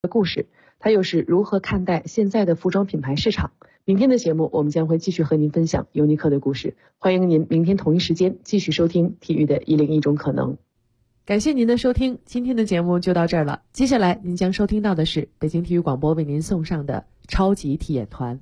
故事，他又是如何看待现在的服装品牌市场？明天的节目，我们将会继续和您分享尤尼克的故事。欢迎您明天同一时间继续收听体育的101种可能。感谢您的收听，今天的节目就到这儿了。接下来您将收听到的是北京体育广播为您送上的超级体验团。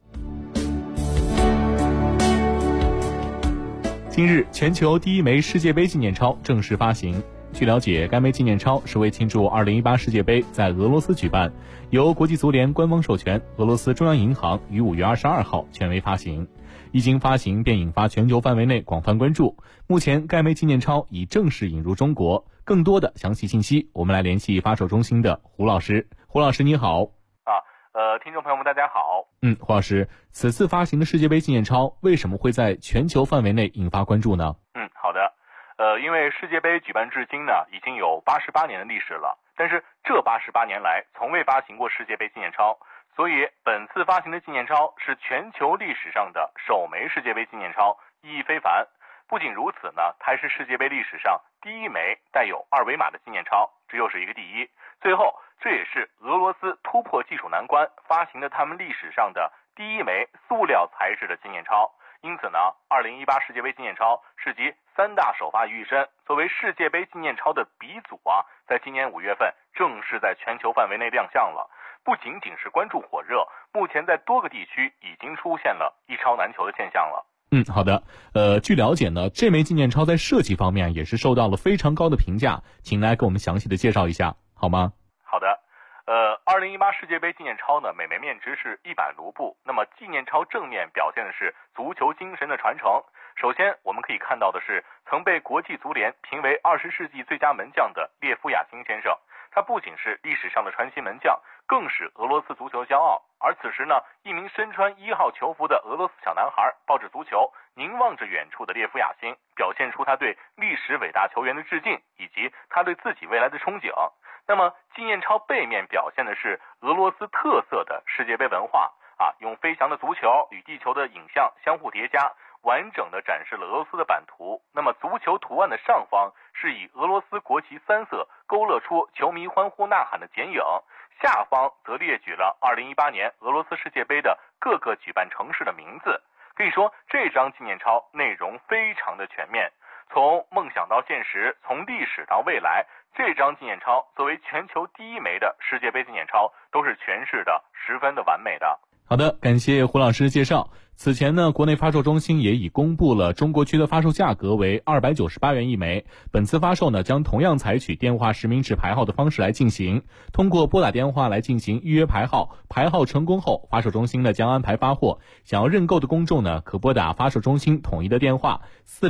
今日，全球第一枚世界杯纪念钞正式发行。据了解，该枚纪念钞是为庆祝2018世界杯在俄罗斯举办，由国际足联官方授权，俄罗斯中央银行于5月22号权威发行。一经发行便引发全球范围内广泛关注。目前该枚纪念钞已正式引入中国，更多的详细信息我们来联系发售中心的胡老师。胡老师你好。 听众朋友们大家好。 胡老师，此次发行的世界杯纪念钞为什么会在全球范围内引发关注呢？ 好的。因为世界杯举办至今呢，已经有88年的历史了，但是这88年来从未发行过世界杯纪念钞，所以本次发行的纪念钞是全球历史上的首枚世界杯纪念钞，意义非凡。不仅如此呢，它还是世界杯历史上第一枚带有2维码的纪念钞，这又是一个第一。最后，这也是俄罗斯突破技术难关发行的他们历史上的第一枚塑料材质的纪念钞。因此呢，2018世界杯纪念钞是集3大首发于一身，作为世界杯纪念钞的鼻祖在今年5月份正式在全球范围内亮相了。不仅仅是关注火热，目前在多个地区已经出现了一钞难求的现象了。 好的。据了解呢，这枚纪念钞在设计方面也是受到了非常高的评价，请来给我们详细的介绍一下好吗？ 好的。2018世界杯纪念钞呢，每枚面值是100卢布。那么纪念钞正面表现的是足球精神的传承。首先我们可以看到的是曾被国际足联评为20世纪最佳门将的列夫亚辛先生，他不仅是历史上的传奇门将，更是俄罗斯足球骄傲。而此时呢，一名身穿1号球服的俄罗斯小男孩抱着足球，凝望着远处的列夫亚辛，表现出他对历史伟大球员的致敬，以及他对自己未来的憧憬。那么纪念钞背面表现的是俄罗斯特色的世界杯文化用飞翔的足球与地球的影像相互叠加，完整的展示了俄罗斯的版图。那么足球图案的上方是以俄罗斯国旗3色勾勒出球迷欢呼呐喊的剪影，下方则列举了2018年俄罗斯世界杯的各个举办城市的名字。可以说这张纪念钞内容非常的全面，从梦想到现实，从历史到未来，这张纪念钞作为全球第一枚的世界杯纪念钞，都是诠释的十分的完美的。 好的，感谢胡老师介绍。此前呢，国内发售中心也已公布了中国区的发售价格为298元一枚。本次发售呢，将同样采取电话实名制排号的方式来进行，通过拨打电话来进行预约排号，排号成功后，发售中心呢将安排发货。想要认购的公众呢，可拨打发售中心统一的电话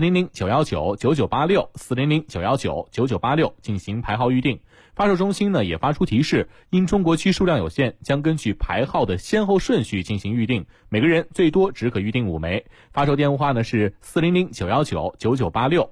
400-919-9986 400-919-9986进行排号预定。发售中心呢也发出提示，因中国区数量有限，将根据排号的先后顺序进行预定，每个人最多只可预定5枚。发售电话呢是400-919-9986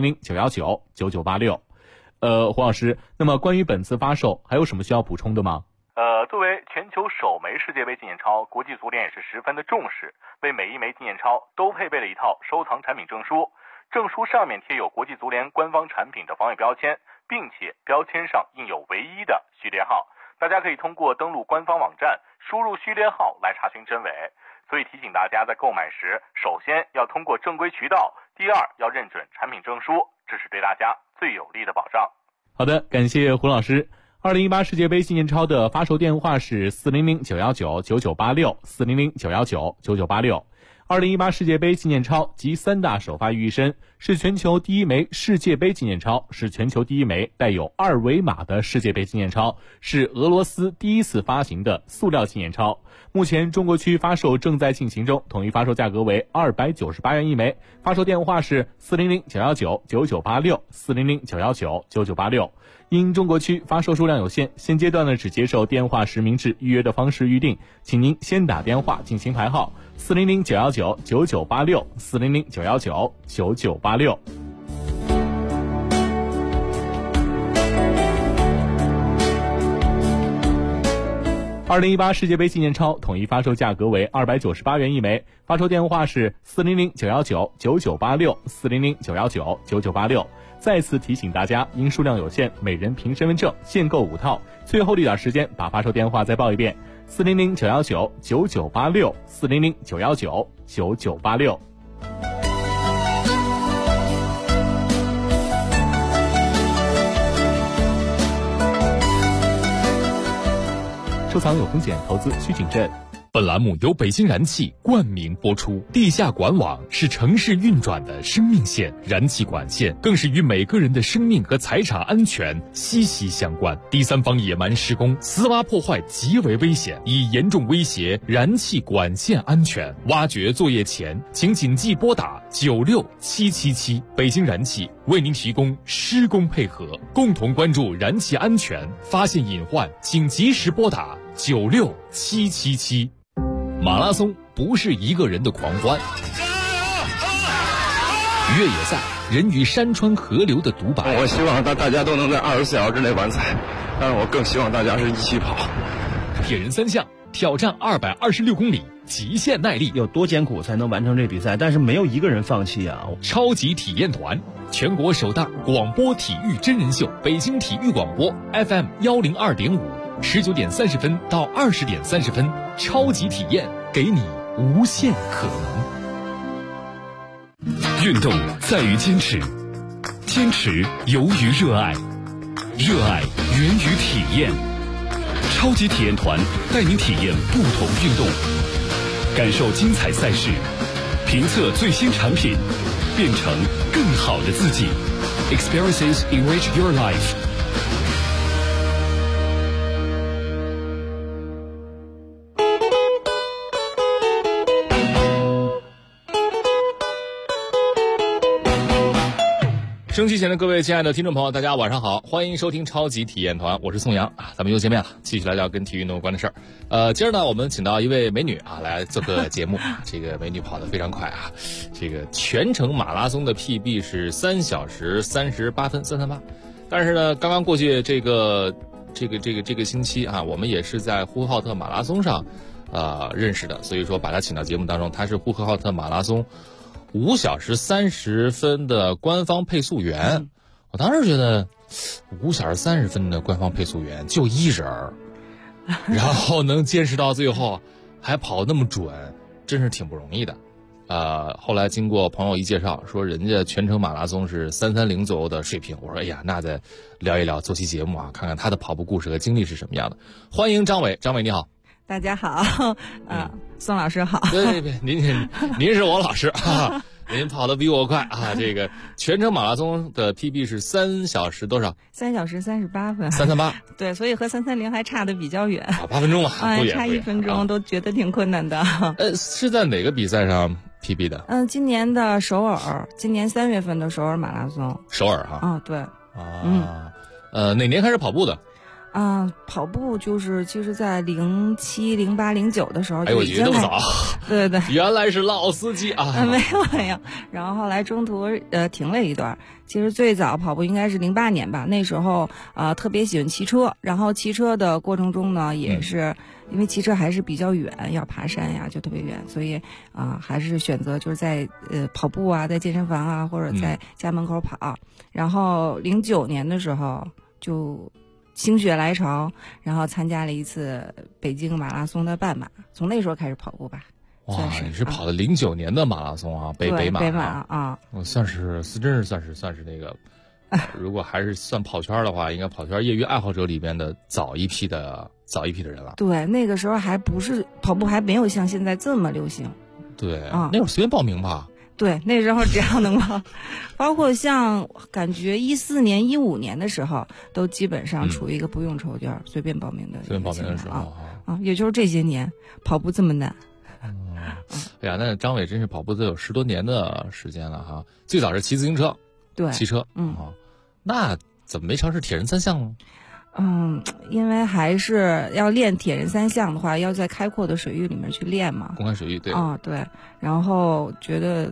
400-919-9986。胡老师，那么关于本次发售还有什么需要补充的吗？ 作为全球首枚世界杯纪念钞，国际足联也是十分的重视，为每一枚纪念钞都配备了一套收藏产品证书。证书上面贴有国际足联官方产品的防伪标签，并且标签上印有唯一的序列号，大家可以通过登录官方网站输入序列号来查询真伪。所以提醒大家在购买时，首先要通过正规渠道，第二要认准产品证书，这是对大家最有力的保障。 好的，感谢胡老师。2018世界杯纪念钞的发售电话是400-919-9986 400-919-9986。2018世界杯纪念钞集3大首发于一身，是全球第一枚世界杯纪念钞，是全球第一枚带有2维码的世界杯纪念钞，是俄罗斯第一次发行的塑料纪念钞。目前中国区发售正在进行中，统一发售价格为298元一枚，发售电话是400-919-9986 400-919-9986。因中国区发售数量有限，现阶段呢只接受电话实名制预约的方式预定，请您先打电话进行排号400-919-9986 400-919-9986。2018世界杯纪念钞统一发售价格为298元一枚，发售电话是400-919-9986 400-919-9986。 再次提醒大家，因数量有限，每人凭身份证限购5套。最后的一点时间，把发售电话再报一遍：400-919-9986，400-919-9986。收藏有风险，投资需谨慎。 本栏目由北京燃气冠名播出。地下管网是城市运转的生命线，燃气管线更是与每个人的生命和财产安全息息相关。第三方野蛮施工、私挖破坏极为危险，已严重威胁燃气管线安全。挖掘作业前，请谨记拨打96777。北京燃气为您提供施工配合，共同关注燃气安全，发现隐患请及时拨打96777。马拉松不是一个人的狂欢，越野赛人与山川河流的独白。 我希望大家都能在24小时之内完赛，但是我更希望大家是一起跑。 铁人3项挑战226公里，极限耐力， 有多艰苦才能完成这比赛？但是没有一个人放弃啊！ 超级体验团，全国首档广播体育真人秀，北京体育广播 FM102.5，19点30分到20点30分，超级体验，给你无限可能。运动在于坚持，坚持由于热爱，热爱源于体验。超级体验团带您体验不同运动，感受精彩赛事，评测最新产品，变成更好的自己。Experiences enrich your life。升旗前的各位亲爱的听众朋友，大家晚上好，欢迎收听超级体验团，我是宋阳啊，咱们又见面了，继续来聊跟体育运动有关的事儿。今儿呢，我们请到一位美女啊来做个节目，这个美女跑得非常快啊，这个全程马拉松的 PB 是3小时38分338，但是呢，刚刚过去这个星期啊，我们也是在呼和浩特马拉松上认识的，所以说把她请到节目当中，她是呼和浩特马拉松5小时30分的官方配速员。我当时觉得5小时30分的官方配速员就一人儿，然后能坚持到最后还跑那么准，真是挺不容易的。后来经过朋友一介绍，说人家全程马拉松是330左右的水平，我说哎呀，那再聊一聊，做期节目啊，看看他的跑步故事和经历是什么样的。欢迎张伟，张伟你好。 大家好，宋老师好。 对，您是我老师啊，您跑得比我快啊。这个全程马拉松的 PB 是3小时多少？3 小时38分。 338。 对，所以和330还差得比较远。 8分钟嘛，不远差1分钟都觉得挺困难的。 是在哪个比赛上 PB 的？ 今年的首尔，今年3月份的首尔马拉松。 首尔哈。 对。 哪年开始跑步的？ 跑步就是其实在07、08、09的时候就已经这么早。 对， 原来是老司机啊。 没有。然后后来中途停了一段。其实最早跑步应该是08年吧，那时候特别喜欢骑车，然后骑车的过程中呢，也是因为骑车还是比较远，要爬山呀，就特别远，所以还是选择就是在跑步啊，在健身房啊，或者在家门口跑。然后09年的时候就心血来潮，然后参加了一次北京马拉松的半马，从那时候开始跑步吧。 哇，你是跑的09年的马拉松啊，北马啊， 我真是算是那个，如果还是算跑圈的话，应该跑圈业余爱好者里边的早一批的人了。 对，那个时候还不是跑步，还没有像现在这么流行。 对，那会儿随便报名吧。 对，那时候只要能跑，包括像感觉14年、15年的时候，都基本上处于一个不用抽卷、随便报名的时候也就是这些年跑步这么难。 哎呀，那张伟真是跑步都有10多年的时间了哈。最早是骑自行车， 对， 骑车，那怎么没尝试铁人3项呢？ 因为还是要练铁人3项的话，要在开阔的水域里面去练嘛。 公开水域，对。 对。然后觉得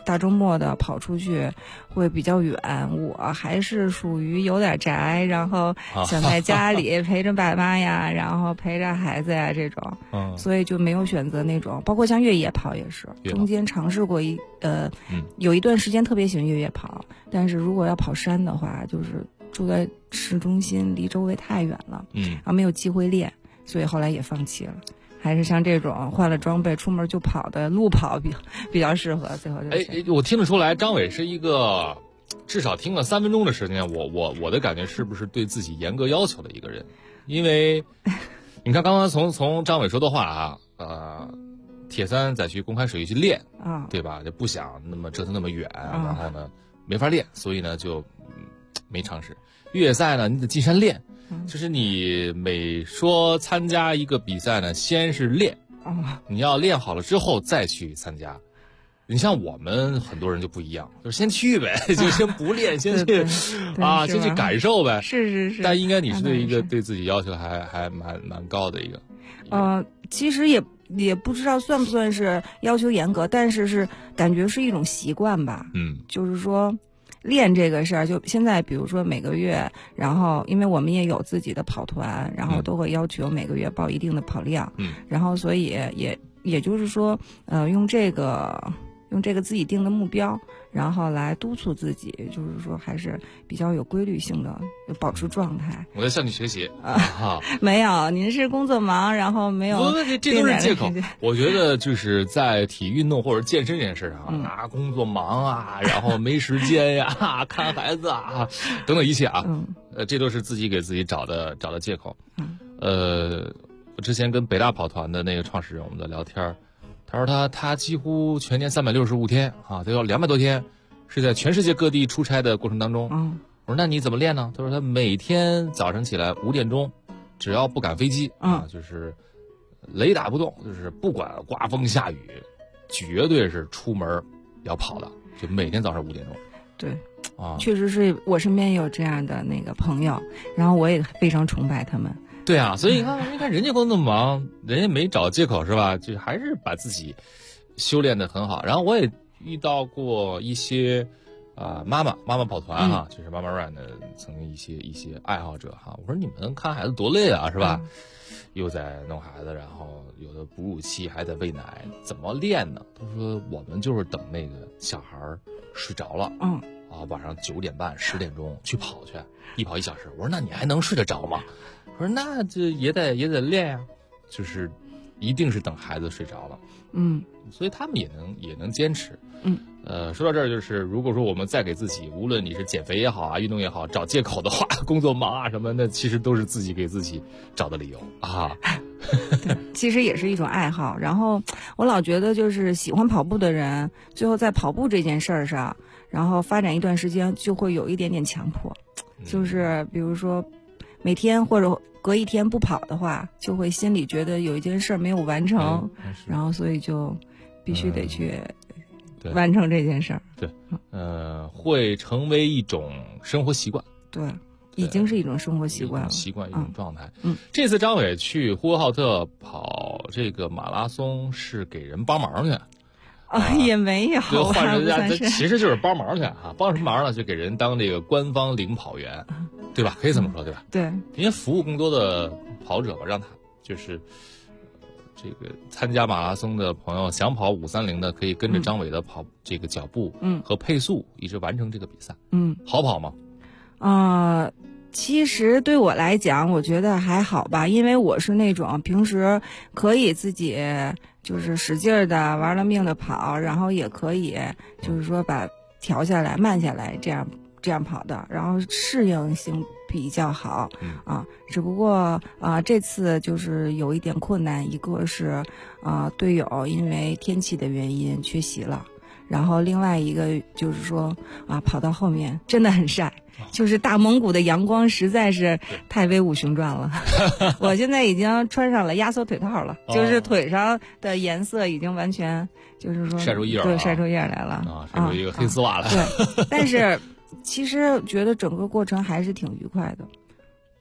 大周末的跑出去会比较远，我还是属于有点宅，然后想在家里陪着爸妈呀，然后陪着孩子呀这种，所以就没有选择那种，包括像越野跑也是，中间尝试过有一段时间特别喜欢越野跑，但是如果要跑山的话，就是住在市中心，离周围太远了，然后没有机会练，所以后来也放弃了。还是像这种换了装备出门就跑的路跑比较适合。最后就我听得出来，张伟是一个至少听了3分钟的时间，我的感觉是不是对自己严格要求的一个人？因为你看刚刚从张伟说的话啊，铁三再去公开水域去练对吧？就不想那么折腾那么远，然后呢没法练，所以呢就没尝试。越野赛呢，你得进山练。就是你每说参加一个比赛呢，先是练，你要练好了之后再去参加。你像我们很多人就不一样，就是先去呗，就先不练，先去先去感受呗。 是。 但应该你是对自己要求还蛮高的一个。 其实也不知道算不算是要求严格，但是感觉是一种习惯吧。就是说。练这个事儿，就现在比如说每个月，然后因为我们也有自己的跑团，然后都会要求每个月报一定的跑量，然后所以也就是说，用这个自己定的目标，然后来督促自己，就是说还是比较有规律性的保持状态。 我在向你学习没有，您是工作忙，然后没有， 这都是借口。我觉得就是在体育运动或者健身这件事上工作忙然后没时间呀，看孩子等等一切这都是自己给自己找的借口。我之前跟北大跑团的那个创始人我们在聊天。他说他几乎全年365天他有200多天是在全世界各地出差的过程当中。我说那你怎么练呢？他说他每天早上起来5点钟，只要不赶飞机就是雷打不动，就是不管刮风下雨，绝对是出门要跑的，就每天早上5点钟。 对确实是我身边有这样的那个朋友，然后我也非常崇拜他们。 对所以你看人家工作那么忙，人家没找借口是吧？就还是把自己修炼得很好。然后我也遇到过一些妈妈跑团就是妈妈 run 的曾经一些爱好者我说你们看孩子多累是吧？又在弄孩子，然后有的哺乳期还得喂奶，怎么练呢？他说我们就是等那个小孩睡着了晚上9点半10点钟去跑去，一跑1小时。我说那你还能睡得着吗？我说那这也得练呀，就是一定是等孩子睡着了。所以他们也能坚持。说到这儿，就是如果说我们再给自己，无论你是减肥也好运动也好，找借口的话，工作忙什么的，其实都是自己给自己找的理由对，其实也是一种爱好。然后我老觉得就是喜欢跑步的人，最后在跑步这件事儿上，然后发展一段时间就会有一点点强迫，就是比如说每天或者隔一天不跑的话，就会心里觉得有一件事没有完成，然后所以就必须得去完成这件事儿。 对，会成为一种生活习惯。 对，已经是一种生活习惯了， 一种状态。这次张伟去呼和浩特跑这个马拉松是给人帮忙去。 也没有， 换人家其实就是帮忙去帮什么忙呢？就给人当这个官方领跑员，对吧？可以这么说，对吧？ 对， 因为服务更多的跑者吧，让他就是这个参加马拉松的朋友，想跑530的，可以跟着张伟的跑这个脚步和配速，一直完成这个比赛。好跑吗？ 其实对我来讲，我觉得还好吧，因为我是那种平时可以自己就是使劲的玩了命的跑，然后也可以就是说把调下来慢下来这样跑的，然后适应性比较好只不过这次就是有一点困难，一个是队友因为天气的原因缺席了，然后另外一个就是说跑到后面真的很晒，就是大蒙古的阳光实在是太威武雄壮了我现在已经穿上了压缩腿套了，就是腿上的颜色已经完全就是说晒出叶对，晒出叶来了晒出一个黑丝袜来对，但是其实觉得整个过程还是挺愉快的。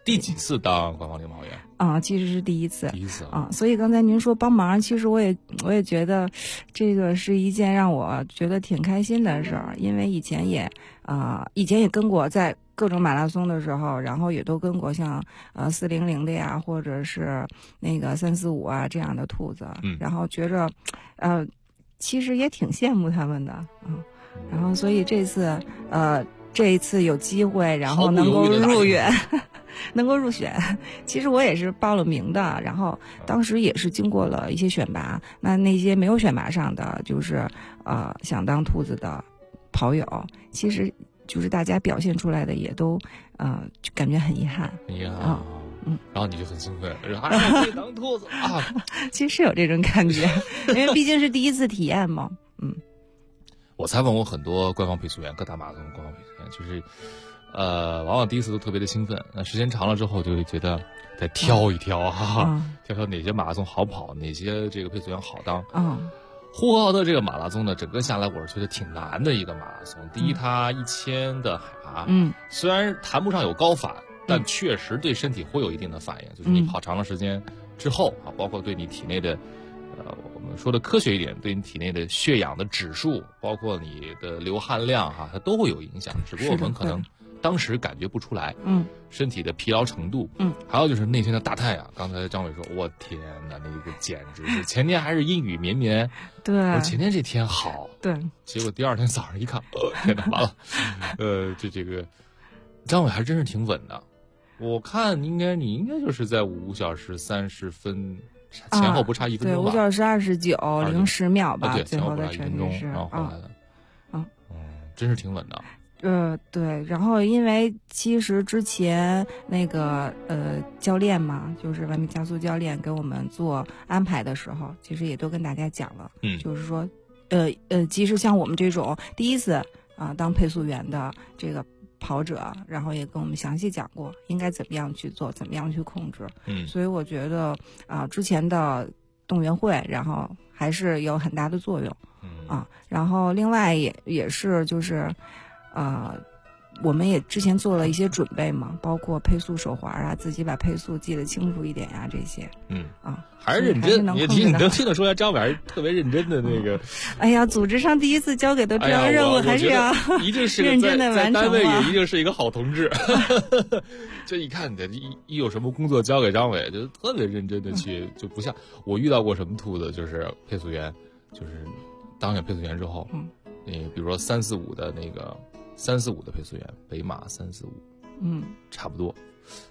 第几次当官方领跑员？ 其实是第一次。 第一次所以刚才您说帮忙，其实我也觉得这个是一件让我觉得挺开心的事儿，因为以前也跟过在各种马拉松的时候，然后也都跟过像400的呀，或者是那个345啊这样的兔子，然后觉着其实也挺羡慕他们的然后所以这一次有机会，然后能够入选。能够入选，其实我也是报了名的，然后当时也是经过了一些选拔，那些没有选拔上的，就是想当兔子的跑友，其实就是大家表现出来的也都就感觉很遗憾， 然后你就很兴奋，可以当兔子啊！ 其实是有这种感觉，因为毕竟是第一次体验嘛。 我采访过很多官方配速员，各大马拉松官方配速员，就是往往第一次都特别的兴奋，那时间长了之后就会觉得再挑一挑挑哪些马拉松好跑，哪些这个配速员好当。呼和浩特这个马拉松呢，整个下来我是觉得挺难的一个马拉松。第一，它1000的海拔，虽然谈不上有高反，但确实对身体会有一定的反应，就是你跑长了时间之后包括对你体内的我们说的科学一点，对你体内的血氧的指数，包括你的流汗量它都会有影响，只不过我们可能当时感觉不出来，身体的疲劳程度，还有就是那天的大太阳。刚才张伟说，我天哪，那个简直是，前天还是阴雨绵绵， 对， 我说前天这天好， 对， 结果第二天早上一看，天哪，完了，这个张伟还真是挺稳的，我看你应该就是在5小时30分前后不差1分钟吧， 对，5小时29零10秒吧， 对， 最后的成绩是， 然后回来的，真是挺稳的。 对，然后因为其实之前那个教练嘛，就是完美加速教练给我们做安排的时候，其实也都跟大家讲了，就是说，即使像我们这种第一次当配速员的这个跑者，然后也跟我们详细讲过应该怎么样去做，怎么样去控制。所以我觉得之前的动员会，然后还是有很大的作用。然后另外也是就是我们也之前做了一些准备嘛，包括配速手环自己把配速记得清楚一点呀，这些。 还是认真，你能听得出来，张伟还是特别认真的那个。 哎呀，组织上第一次交给的这样任务，还是要一定是认真的完成。 在单位也一定是一个好同志。这一看一有什么工作交给张伟，就特别认真的去，就不像我遇到过什么兔子，就是配速员，就是当选配速员之后，比如说345的那个。345的配速员，北马345，差不多，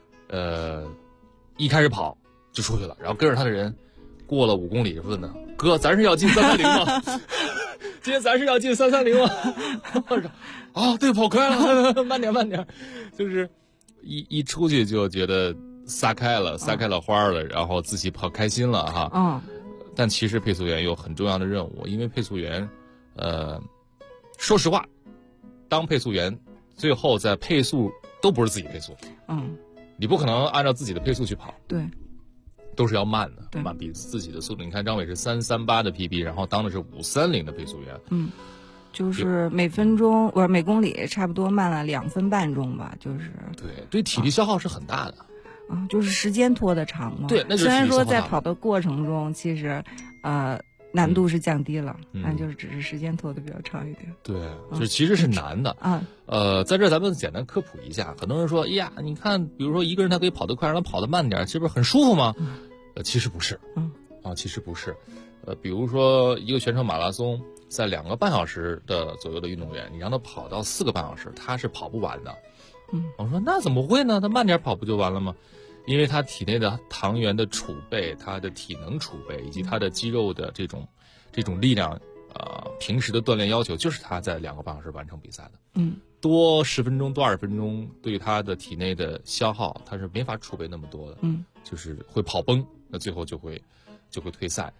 一开始跑就出去了，然后跟着他的人过了5公里，问呢，哥，咱是要进330吗？今天咱是要进330吗？对，跑快了，慢点，就是一出去就觉得撒开了花了，然后自己跑开心了哈。但其实配速员有很重要的任务，因为配速员，说实话。当配速员，最后在配速都不是自己配速，你不可能按照自己的配速去跑， 对， 都是要慢的，慢比自己的速度。你看张伟是338的 PB， 然后当的是530的配速员， 就是每公里差不多慢了2分半钟吧，就是对体力消耗是很大的， 就是时间拖得长嘛。 对，那就是虽然说在跑的过程中，其实难度是降低了，那就是只是时间拖得比较长一点。 对，就是其实是难的。在这咱们简单科普一下，很多人说，哎呀，你看，比如说一个人他可以跑得快，让他跑得慢点，这不是很舒服吗？其实不是。其实不是。比如说一个全程马拉松，在2个半小时的左右的运动员，你让他跑到4个半小时，他是跑不完的。我说那怎么会呢？他慢点跑不就完了吗？因为他体内的糖原的储备，他的体能储备，以及他的肌肉的这种力量，平时的锻炼要求，就是他在2个半小时完成比赛的。多10分钟，多20分钟，对他的体内的消耗，他是没法储备那么多的。就是会跑崩，那最后就会退赛。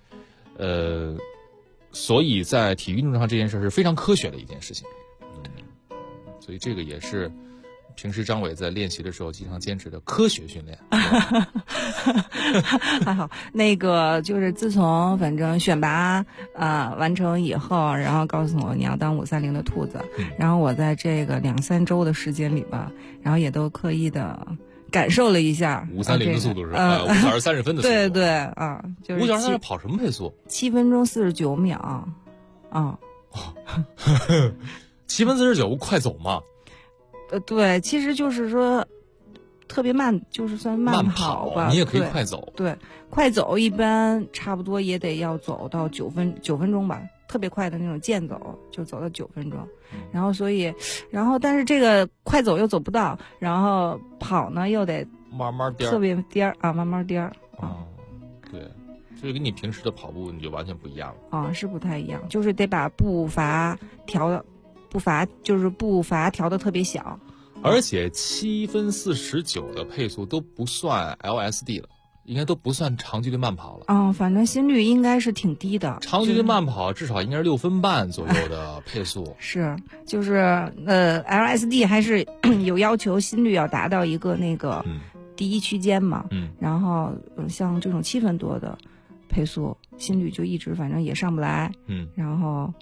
所以在体育运动上这件事是非常科学的一件事情。所以这个也是。平时张伟在练习的时候经常坚持的科学训练。 还好，那个就是自从反正选拔完成以后，然后告诉我你要当530的兔子，然后我在这个2-3周的时间里吧，然后也都刻意的感受了一下 5:30的速度是吧？5小时30分的速度。 对对啊，就是 5小时30跑什么配速 ？7分钟49秒啊。 7分49快走吗？ 对，其实就是说特别慢，就是算慢跑吧。 你也可以快走。 对，快走一般差不多也得要走到9分钟吧，特别快的那种健走就走到9分钟。然后但是这个快走又走不到，然后跑呢又得慢慢颠， 特别颠啊，慢慢颠啊。对，就是跟你平时的跑步你就完全不一样了啊，是不太一样，就是得把步伐调的特别小。 而且7分49的配速都不算 LSD 了，应该都不算长距离慢跑了。 反正心率应该是挺低的。 长距离慢跑至少应该是6分半左右的配速。 是，就是LSD 还是有要求心率要达到一个那个第一区间嘛。然后像这种7分多的配速，心率就一直反正也上不来。然后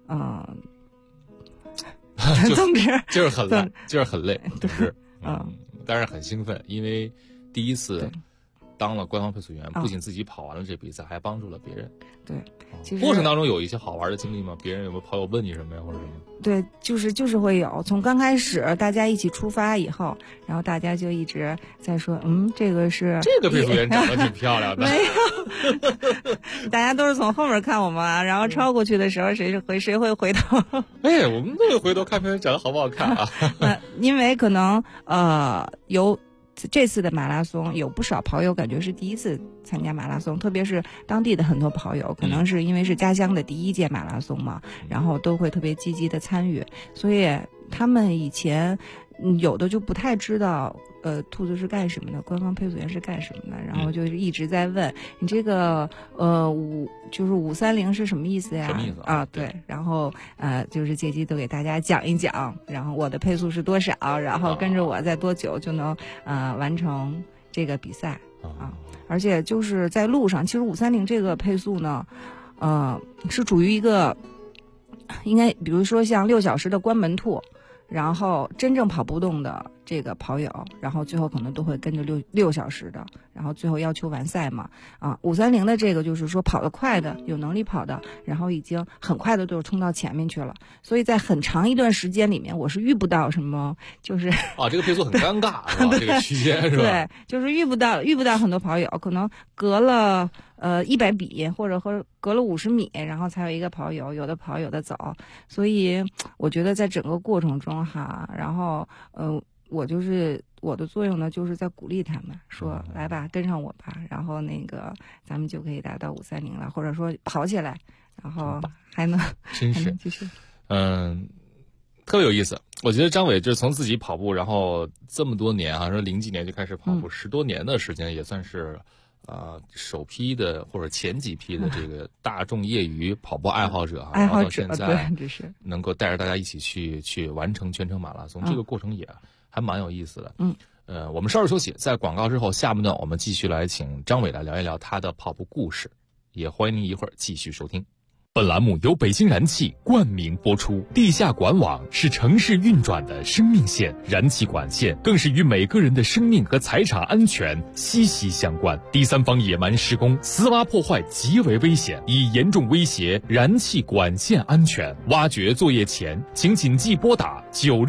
总之就是很累，就是很累，就是但是很兴奋，因为第一次当了官方配速员，不仅自己跑完了这比赛，还帮助了别人。 对，其实过程当中有一些好玩的经历吗？别人有没有跑友问你什么呀，或者什么？ 对，就是会有。从刚开始大家一起出发以后，然后大家就一直在说，这个配速员长得挺漂亮的。 没有，大家都是从后面看我们啊，然后超过去的时候，谁会回头？ 哎，我们都会回头看别人长得好不好看啊。 因为可能有。这次的马拉松有不少跑友感觉是第一次参加马拉松，特别是当地的很多跑友，可能是因为是家乡的第一届马拉松嘛，然后都会特别积极的参与，所以他们以前有的就不太知道兔子是干什么的，官方配速员是干什么的，然后就是一直在问你这个就是530是什么意思呀？ 什么意思啊？对，然后就是借机都给大家讲一讲，然后我的配速是多少，然后跟着我在多久就能完成这个比赛啊。而且就是在路上，其实530这个配速呢，是处于一个应该比如说像6小时的关门兔。然后真正跑不动的这个跑友，然后最后可能都会跟着六小时的，然后最后要求完赛嘛。530的这个就是说跑得快的，有能力跑的，然后已经很快的就冲到前面去了。所以在很长一段时间里面，我是遇不到什么就是这个配速很尴尬是吧？这个区间是吧？ 对，就是遇不到很多跑友，可能隔了100米或者隔了50米，然后才有一个跑友，有的跑有的走。所以我觉得在整个过程中哈，然后我的作用呢，就是在鼓励他们说来吧，跟上我吧，然后那个咱们就可以达到530了，或者说跑起来，然后还能真是继续。 特别有意思。我觉得张伟就是从自己跑步，然后这么多年说0几年就开始跑步，10多年的时间，也算是首批的或者前几批的这个大众业余跑步爱好者然后到现在对， 能够带着大家一起去完成全程马拉松，这个过程也还蛮有意思的。我们稍事休息，在广告之后，下半段我们继续来请张伟来聊一聊他的跑步故事，也欢迎您一会儿继续收听。本栏目由北京燃气冠名播出。地下管网是城市运转的生命线，燃气管线更是与每个人的生命和财产安全息息相关。第三方野蛮施工、私挖破坏极为危险，已严重威胁燃气管线安全。挖掘作业前，请谨记拨打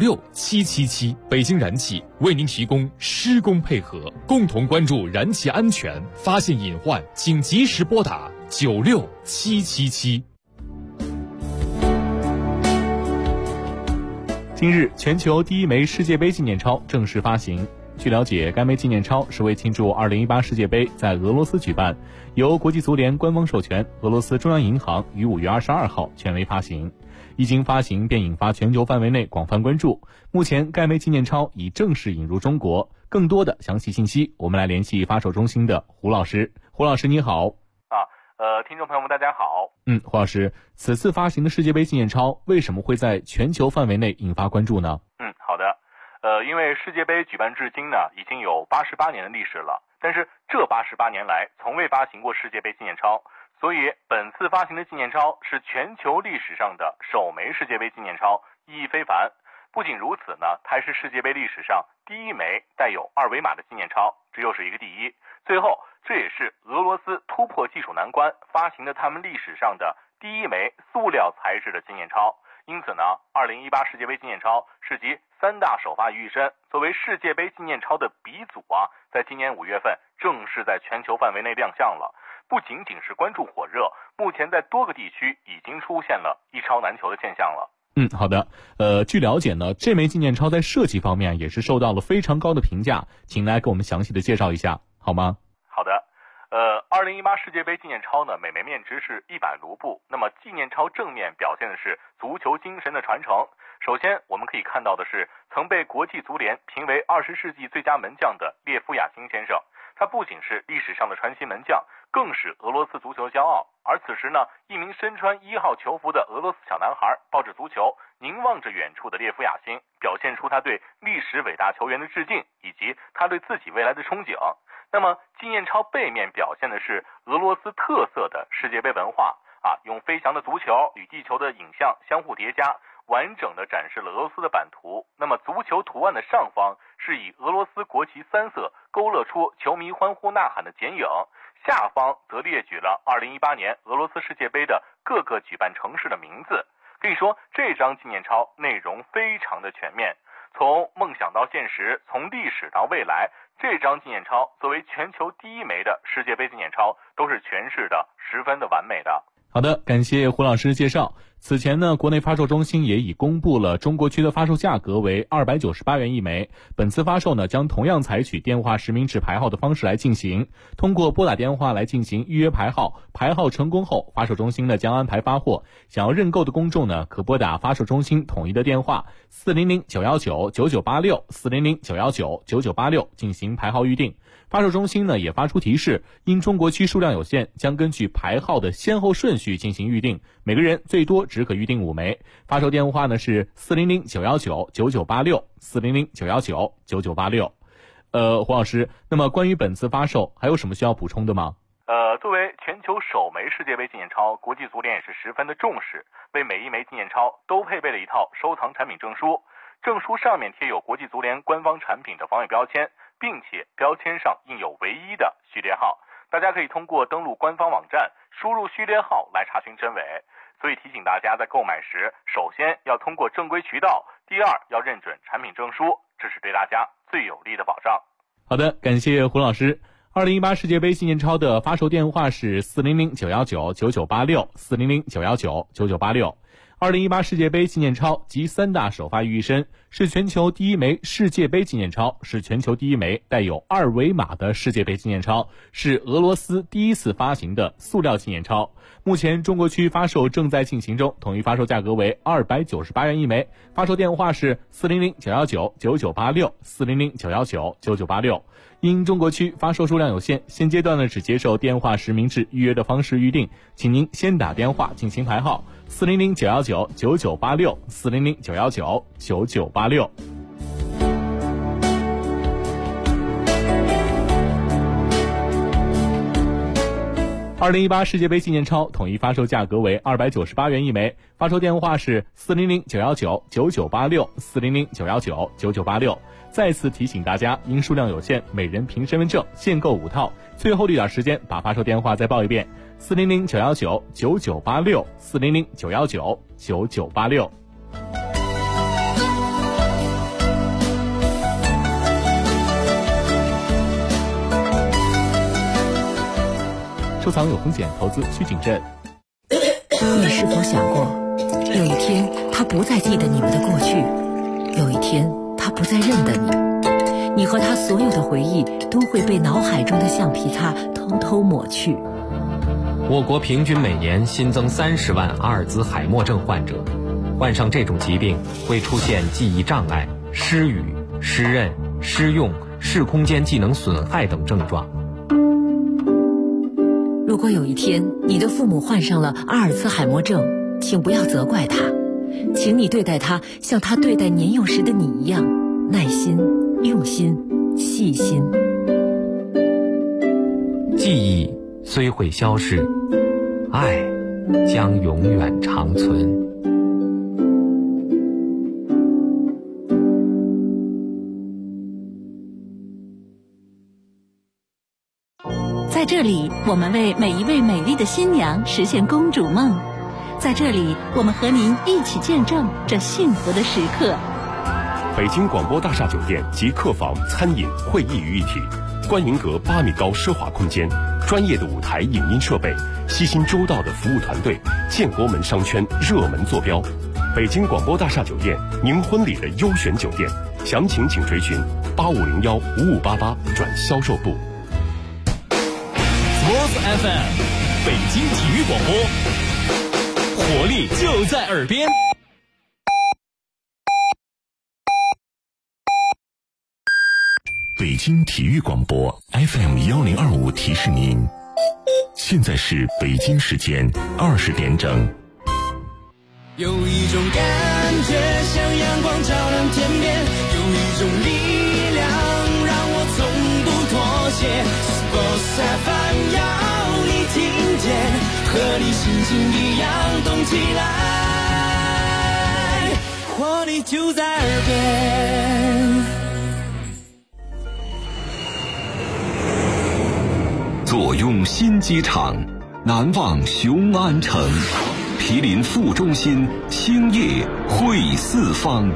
96777。北京燃气为您提供施工配合，共同关注燃气安全，发现隐患请及时拨打96777。 近日，全球第一枚世界杯纪念钞正式发行。据了解，该枚纪念钞是为庆祝2018世界杯在俄罗斯举办，由国际足联官方授权，俄罗斯中央银行于5月22号权威发行。一经发行便引发全球范围内广泛关注。目前，该枚纪念钞已正式引入中国。更多的详细信息，我们来联系发售中心的胡老师。胡老师你好。 听众朋友们大家好。 胡老师，此次发行的世界杯纪念钞为什么会在全球范围内引发关注呢？ 好的。因为世界杯举办至今呢，已经有88年的历史了，但是这88年来从未发行过世界杯纪念钞，所以本次发行的纪念钞是全球历史上的首枚世界杯纪念钞，意义非凡。 不仅如此呢，它还是世界杯历史上第一枚带有2维码的纪念钞，这又是一个第一。最后，这也是俄罗斯突破技术难关发行的他们历史上的第一枚塑料材质的纪念钞。因此呢，2018世界杯纪念钞是集3大首发于一身，作为世界杯纪念钞的鼻祖啊，在今年5月份正式在全球范围内亮相了。不仅仅是关注火热，目前在多个地区已经出现了一钞难求的现象了。 好的。据了解呢，这枚纪念钞在设计方面也是受到了非常高的评价，请来给我们详细的介绍一下，好吗？ 好的。2018世界杯纪念钞呢，每枚面值是100卢布。那么纪念钞正面表现的是足球精神的传承。首先，我们可以看到的是曾被国际足联评为20世纪最佳门将的列夫亚辛先生。他不仅是历史上的传奇门将，更是俄罗斯足球骄傲。而此时呢，一名身穿1号球服的俄罗斯小男孩抱着足球，凝望着远处的列夫亚辛，表现出他对历史伟大球员的致敬，以及他对自己未来的憧憬。那么纪念钞背面表现的是俄罗斯特色的世界杯文化用飞翔的足球与地球的影像相互叠加，完整的展示了俄罗斯的版图。那么足球图案的上方是以俄罗斯国旗3色勾勒出球迷欢呼呐喊的剪影，下方则列举了2018年俄罗斯世界杯的各个举办城市的名字。可以说这张纪念钞内容非常的全面，从梦想到现实，从历史到未来，这张纪念钞作为全球第一枚的世界杯纪念钞，都是诠释的十分的完美的。 好的，感谢胡老师介绍。此前呢，国内发售中心也已公布了中国区的发售价格为298元一枚。本次发售呢，将同样采取电话实名制排号的方式来进行，通过拨打电话来进行预约排号，排号成功后，发售中心呢将安排发货。想要认购的公众呢，可拨打发售中心统一的电话400-919-9986 400-919-9986进行排号预定。发售中心呢也发出提示，因中国区数量有限，将根据排号的先后顺序进行预定，每个人最多只可预定5枚。发售电话呢是400-919-9986 400-919-9986。胡老师，那么关于本次发售还有什么需要补充的吗？ 作为全球首枚世界杯纪念钞，国际足联也是十分的重视，为每一枚纪念钞都配备了一套收藏产品证书。证书上面贴有国际足联官方产品的防伪标签，并且标签上印有唯一的序列号，大家可以通过登录官方网站输入序列号来查询真伪。所以提醒大家在购买时，首先要通过正规渠道，第二要认准产品证书，这是对大家最有力的保障。 好的，感谢胡老师。2018世界杯纪念钞的发售电话是400-919-9986 400-919-9986。2018世界杯纪念钞集3大首发于一身，是全球第一枚世界杯纪念钞，是全球第一枚带有2维码的世界杯纪念钞，是俄罗斯第一次发行的塑料纪念钞。目前中国区发售正在进行中，统一发售价格为298元一枚，发售电话是400-919-9986 400-919-9986。因中国区发售数量有限，现阶段呢只接受电话实名制预约的方式预定，请您先打电话进行排号400-919-9986 400-919-9986。2018世界杯纪念钞统一发售价格为298元一枚，发售电话是400-919-9986 400-919-9986。再次提醒大家，因数量有限，每人凭身份证限购5套。最后的一点时间，把发售电话再报一遍：400-919-9986 400-919-9986。收藏有风险，投资需谨慎。 你是否想过，有一天他不再记得你们的过去，有一天他不再认得你，你和他所有的回忆都会被脑海中的橡皮擦偷偷抹去。 我国平均每年新增30万阿尔兹海默症患者，患上这种疾病会出现记忆障碍、失语、失认、失用、视空间技能损害等症状。 如果有一天你的父母患上了阿尔兹海默症，请不要责怪他，请你对待他像他对待年幼时的你一样，耐心、用心、细心。 记忆虽会消逝，爱将永远长存。 这里，我们为每一位美丽的新娘实现公主梦。在这里，我们和您一起见证这幸福的时刻。 北京广播大厦酒店集客房、餐饮、会议于一体，观迎阁8米高奢华空间，专业的舞台影音设备，悉心周到的服务团队，建国门商圈热门坐标。北京广播大厦酒店，您婚礼的优选酒店，详情请垂询8501-5588转销售部。 Sports FM， 北京体育广播，活力就在耳边。 北京体育广播 FM1025提示您，现在是北京时间20点整。 有一种感觉像阳光照亮天边，有一种力量让我从不妥协。Sports FM 要你听见，和你心情一样动起来，活力就在耳边。 坐拥新机场，难忘雄安城，毗邻副中心，兴业汇四方。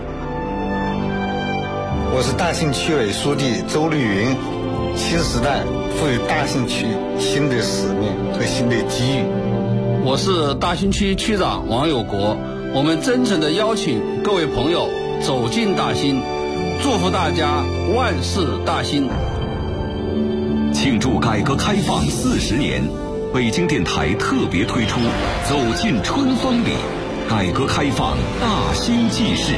我是大兴区委书记周绿云。新时代赋予大兴区新的使命和新的机遇。 我是大兴区区长王有国。我们真诚地邀请各位朋友走进大兴，祝福大家万事大兴。 庆祝改革开放40年，北京电台特别推出《走进春风里》，改革开放大兴纪事。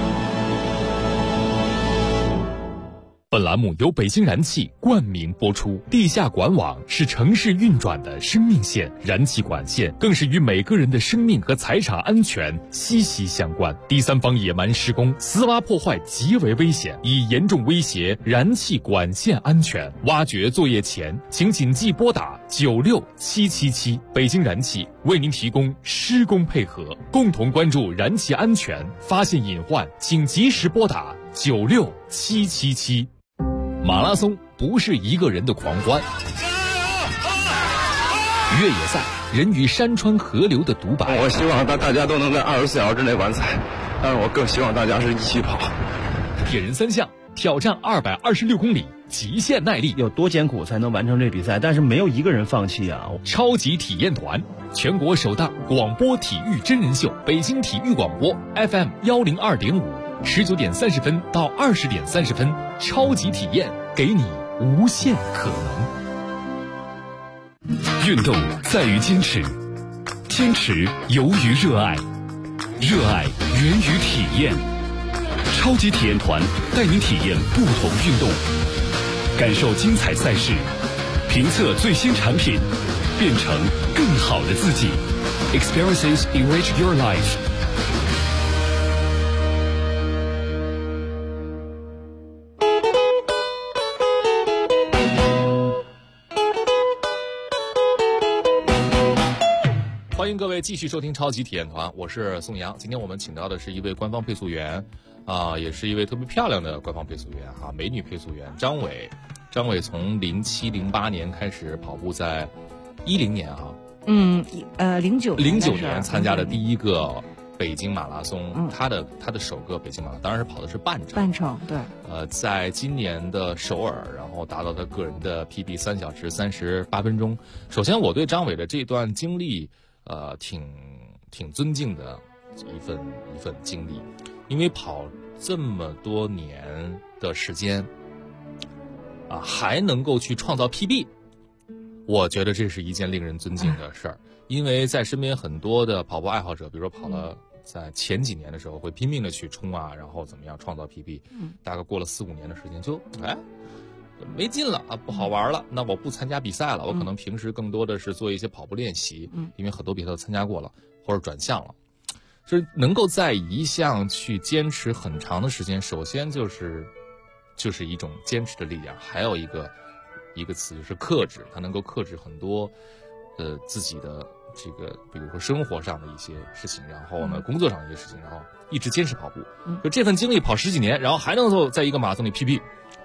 本栏目由北京燃气冠名播出。地下管网是城市运转的生命线，燃气管线更是与每个人的生命和财产安全息息相关。第三方野蛮施工、私挖破坏极为危险，已严重威胁燃气管线安全。挖掘作业前，请谨记拨打96777。北京燃气为您提供施工配合，共同关注燃气安全，发现隐患请及时拨打96777。马拉松不是一个人的狂欢，越野赛人与山川河流的独白。 我希望大家都能在24小时之内完赛，但是我更希望大家是一起跑。 铁人三项挑战226公里，极限耐力， 有多艰苦才能完成这比赛？但是没有一个人放弃啊！ 超级体验团，全国首档广播体育真人秀，北京体育广播 FM102.5，19点30分到20点30分，超级体验，给你无限可能。 运动在于坚持，坚持由于热爱，热爱源于体验。超级体验团带您体验不同运动，感受精彩赛事，评测最新产品，变成更好的自己。Experiences enrich your life。 欢迎各位继续收听超级体验团，我是宋阳。今天我们请到的是一位官方配速员，也是一位特别漂亮的官方配速员美女配速员张伟。张伟从07、08年开始跑步，在10年09年参加了第一个北京马拉松，他的首个北京马拉松当然是跑的是半程， 对。 在今年的首尔，然后达到他个人的 PB 3小时38分钟。首先，我对张伟的这段经历，挺尊敬的一份经历，因为跑这么多年的时间，还能够去创造 PB， 我觉得这是一件令人尊敬的事儿。因为在身边很多的跑步爱好者，比如说跑了在前几年的时候会拼命的去冲然后怎么样创造 PB，大概过了4-5年的时间就没劲了不好玩了，那我不参加比赛了，我可能平时更多的是做一些跑步练习，因为很多比赛都参加过了或者转向了。就是能够在一项去坚持很长的时间，首先就是一种坚持的力量，还有一个词就是克制，它能够克制很多自己的这个比如说生活上的一些事情，然后呢工作上的一些事情，然后一直坚持跑步。就这份经历跑10几年，然后还能够在一个马拉松里 PB，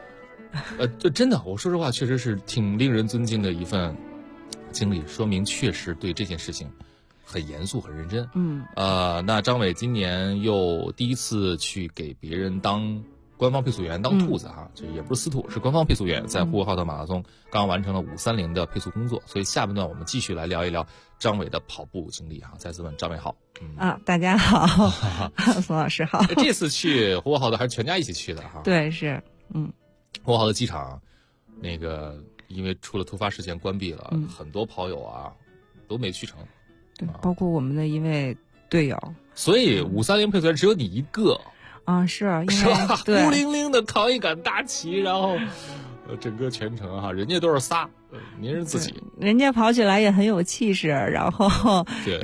这真的，我说实话，确实是挺令人尊敬的一份经历，说明确实对这件事情很严肃、很认真。那张伟今年又第一次去给别人当官方配速员，当兔子哈，这也不是私兔，是官方配速员，在呼和浩特马拉松刚完成了530的配速工作。所以下半段我们继续来聊一聊张伟的跑步经历哈。再次问张伟好。 大家好，宋老师好。 这次去呼和浩特还是全家一起去的哈？ 对，是呼和浩特机场那个因为出了突发事件关闭了，很多跑友啊都没去成。 对，包括我们的一位队友。 所以530配速员只有你一个。 是因为对孤零零的扛一杆大旗，然后整个全程哈，人家都是仨，您是自己， 人家跑起来也很有气势，然后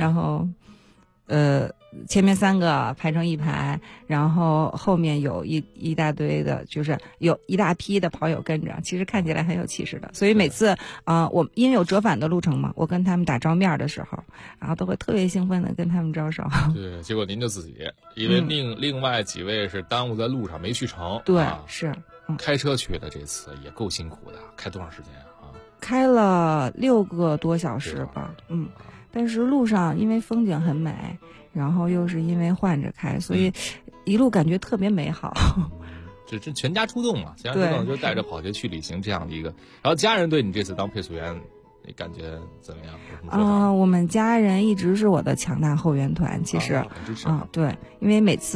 前面3个排成一排，然后后面有一大堆的，就是有一大批的跑友跟着，其实看起来很有气势的。所以每次我因为有折返的路程嘛，我跟他们打照面的时候，然后都会特别兴奋的跟他们招手。 对，结果您就自己，因为另外几位是耽误在路上没去成。 对，是开车去的，这次也够辛苦的，开多长时间啊？ 开了6个多小时吧。但是路上因为风景很美，然后又是因为换着开，所以一路感觉特别美好。 这全家出动嘛，全家出动就带着跑鞋去旅行这样的一个。然后家人对你这次当配速员，你感觉怎么样？ 我们家人一直是我的强大后援团，其实很支持对，因为每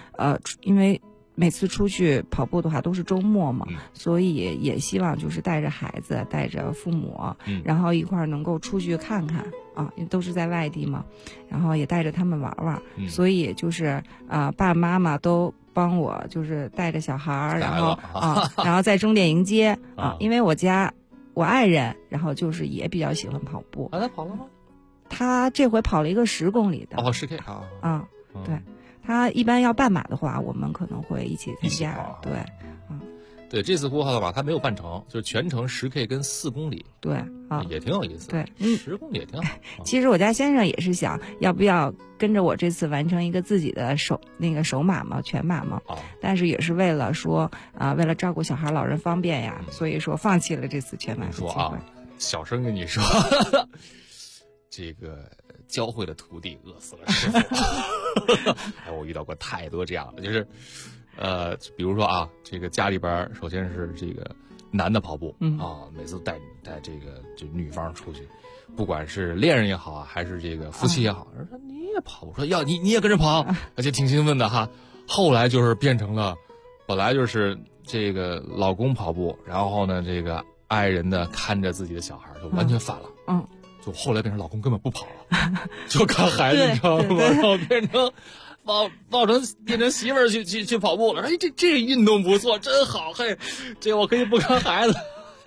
次出去跑步的话都是周末嘛，所以也希望就是带着孩子带着父母，然后一块儿能够出去看看因为都是在外地嘛，然后也带着他们玩玩，所以就是爸爸妈妈都帮我就是带着小孩儿，然后在终点迎接因为我爱人然后就是也比较喜欢跑步。 他跑了吗？ 他这回跑了一个10公里的 10K 对，他一般要半马的话，我们可能会一起参加。 对，这次呼和浩特马他没有半程，就是全程10K 跟4公里。 对也挺有意思。 对 ，10公里也挺好。 其实我家先生也是想要不要跟着我这次完成一个自己的首马嘛，全马嘛。但是也是为了说为了照顾小孩老人方便呀，所以说放弃了这次全马的机会。 小声跟你说，这个教会了徒弟，饿死了师傅。我遇到过太多这样的，就是比如说这个家里边首先是这个男的跑步每次带这个女方出去，不管是恋人也好还是这个夫妻也好，说你也跑步，说要你也跟着跑，而且挺兴奋的哈。后来就是变成了，本来就是这个老公跑步，然后呢这个爱人呢看着自己的小孩，就完全反了。就后来变成老公根本不跑了，就看孩子，你知道吗？然后变成变成媳妇儿去跑步了。哎，这运动不错，真好，嘿，这我可以不看孩子。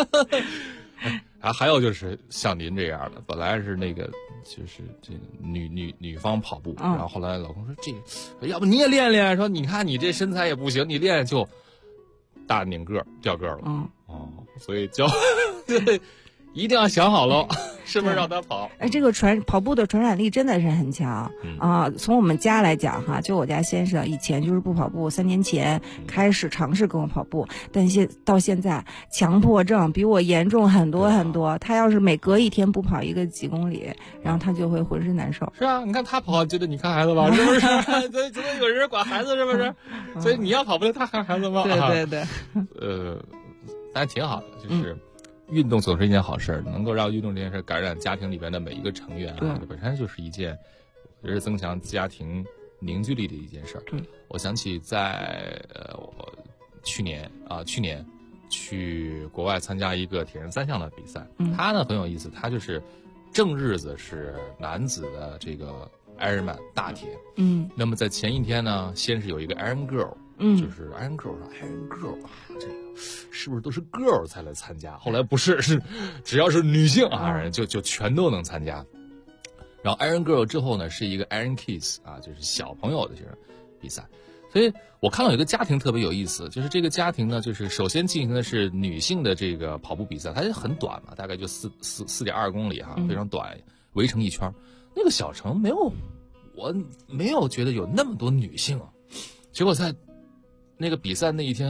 还有就是像您这样的，本来是那个就是这个女方跑步，然后后来老公说要不你也练练，说你看你这身材也不行，你练就大拧个掉个了。所以对。一定要想好了，是不是让他跑？ 这个跑步的传染力真的是很强从我们家来讲哈，就我家先生以前就是不跑步，3年前开始尝试跟我跑步，但到现在强迫症比我严重很多很多。他要是每隔一天不跑一个几公里，然后他就会浑身难受。 是啊，你看他跑，觉得你看孩子吧，是不是？所以总有人管孩子，是不是？所以你要跑不了，他看孩子吗？ 对。 但挺好的，就是运动总是一件好事，能够让运动这件事感染家庭里边的每一个成员这本身就是一件也是增强家庭凝聚力的一件事。我想起在我去年去国外参加一个铁人3项的比赛，他呢很有意思，他就是正日子是男子的这个 Ironman 大铁，那么在前一天呢，先是有一个 Iron Girl，就是 Iron Girl 这个是不是都是 girl 才来参加？后来不是，是只要是女性就全都能参加。然后 Iron Girl 之后呢，是一个 Iron Kids 就是小朋友的这种比赛。所以我看到有一个家庭特别有意思，就是这个家庭呢，就是首先进行的是女性的这个跑步比赛，它很短嘛，大概就4.2公里非常短，围成一圈。那个小城我没有觉得有那么多女性结果在那个比赛那一天，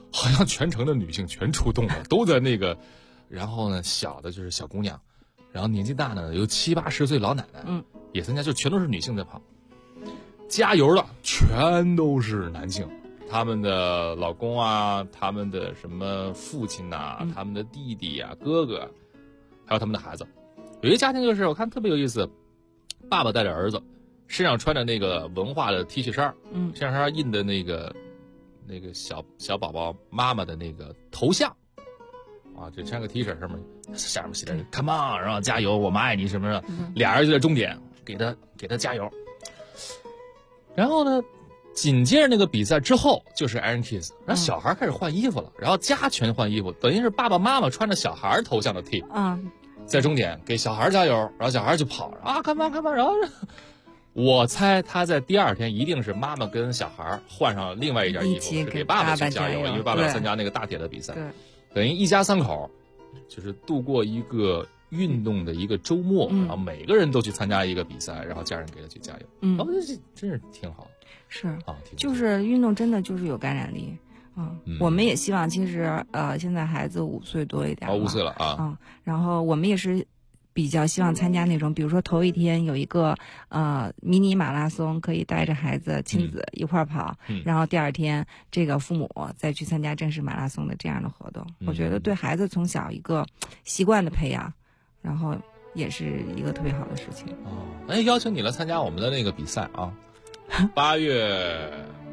好像全城的女性全出动了，都在那个，然后呢，小的就是小姑娘，然后年纪大呢有70、80岁老奶奶，也参加，就全都是女性在跑。加油的全都是男性，他们的老公啊，他们的什么父亲呐、他们的弟弟呀、哥哥，还有他们的孩子。有一个家庭就是我看特别有意思，爸爸带着儿子，身上穿着那个文化的 T 恤衫，身上印的那个小宝宝妈妈的那个头像，啊，就穿个 T 恤上面写着 "Come on"， 然后加油，我们爱你什么的，俩人就在终点给他加油。然后呢，紧接着那个比赛之后就是 Iron Kiss， 然后小孩开始换衣服了，然后家全换衣服，等于是爸爸妈妈穿着小孩头像的 T， 在终点给小孩加油，然后小孩就跑啊 ，Come on Come on， 然后我猜他在第二天一定是妈妈跟小孩换上另外一件衣服，是给爸爸去加油，因为爸爸参加那个大铁的比赛，等于一家3口就是度过一个运动的一个周末，然后每个人都去参加一个比赛，然后家人给他去加油，然后这真是挺好， 是啊，就是运动真的就是有感染力。我们也希望，其实现在孩子5岁多一点 ，5岁了啊， 然后我们也是比较希望参加那种，比如说头一天有一个迷你马拉松，可以带着孩子亲子一块儿跑，然后第二天这个父母再去参加正式马拉松的这样的活动。我觉得对孩子从小一个习惯的培养，然后也是一个特别好的事情。 邀请你来参加我们的那个比赛啊，8月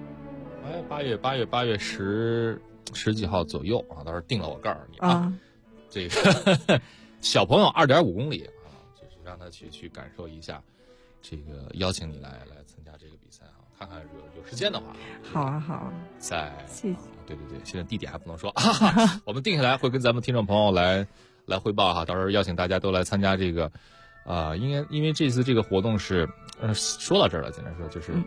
十几号左右啊，到时候定了我告诉你啊。这个小朋友2.5公里啊，就是让他去感受一下，这个邀请你来参加这个比赛啊，看看有时间的话。 好啊， 在谢谢。 对，现在地点还不能说，我们定下来会跟咱们听众朋友来汇报哈，到时候邀请大家都来参加这个，因为这次这个活动是，说到这儿了，简单说就是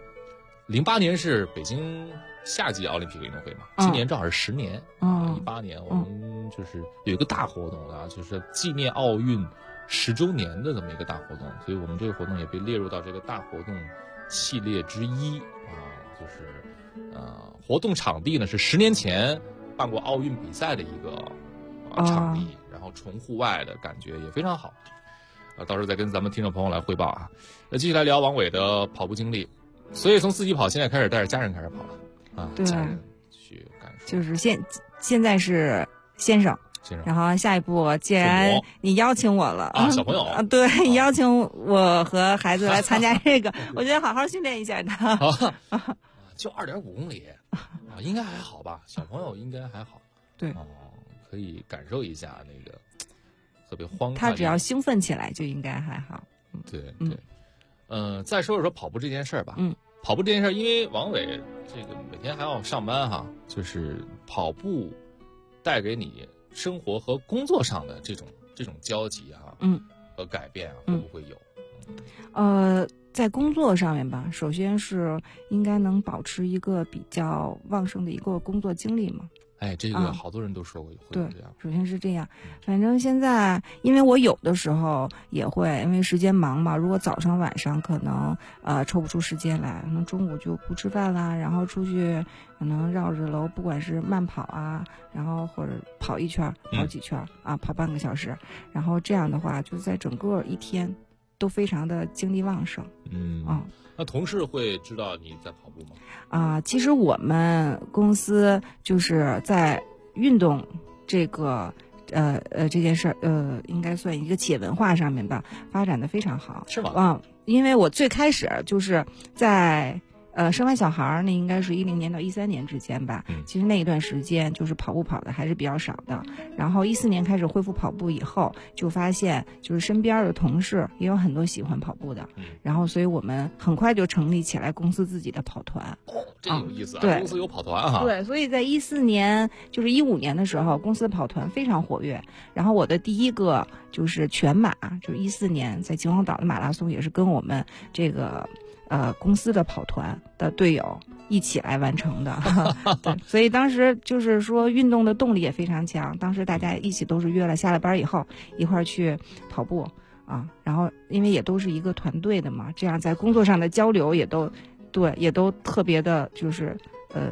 ，08年是北京夏季奥林匹克运动会嘛，今年正好是10年，18年我们就是有一个大活动啊，就是纪念奥运10周年的这么一个大活动，所以我们这个活动也被列入到这个大活动系列之一啊，就是活动场地呢是10年前办过奥运比赛的一个场地，然后纯户外的感觉也非常好，到时候再跟咱们听众朋友来汇报啊。那继续来聊王伟的跑步经历，所以从自己跑现在开始带着家人开始跑了啊，家人去感受， 就是现在是先生，然后下一步既然你邀请我了小朋友对，你邀请我和孩子来参加这个，我觉得好好训练一下他。 就2.5公里啊，应该还好吧？小朋友应该还好， 对， 可以感受一下那个特别欢快。 他只要兴奋起来就应该还好。 对，再说跑步这件事儿吧。跑步这件事儿，因为王伟这个每天还要上班哈，就是跑步带给你生活和工作上的这种交集啊，和改变啊，会不会有？ 在工作上面吧，首先是应该能保持一个比较旺盛的一个工作经历嘛。 这个好多人都说过会这样。 首先是这样，反正现在因为我有的时候也会因为时间忙嘛，如果早上晚上可能抽不出时间来，可能中午就不吃饭啦，然后出去可能绕着楼，不管是慢跑啊，然后或者跑一圈、跑几圈啊，跑半个小时，然后这样的话就在整个一天都非常的精力旺盛。 那同事会知道你在跑步吗？ 其实我们公司就是在运动这个这件事儿应该算一个企业文化上面吧，发展的非常好。 是吗？ 因为我最开始就是在生完小孩那应该是10年到13年之间吧，其实那一段时间就是跑步跑的还是比较少的，然后14年开始恢复跑步以后，就发现就是身边的同事也有很多喜欢跑步的，然后所以我们很快就成立起来公司自己的跑团。 这有意思啊！ 对， 公司有跑团哈。 对，所以在14年就是15年的时候，公司的跑团非常活跃，然后我的第一个就是全马，就是14年在秦皇岛的马拉松，也是跟我们这个公司的跑团的队友一起来完成的。对，所以当时就是说运动的动力也非常强，当时大家一起都是约了下了班以后一块儿去跑步啊，然后因为也都是一个团队的嘛，这样在工作上的交流也都特别的就是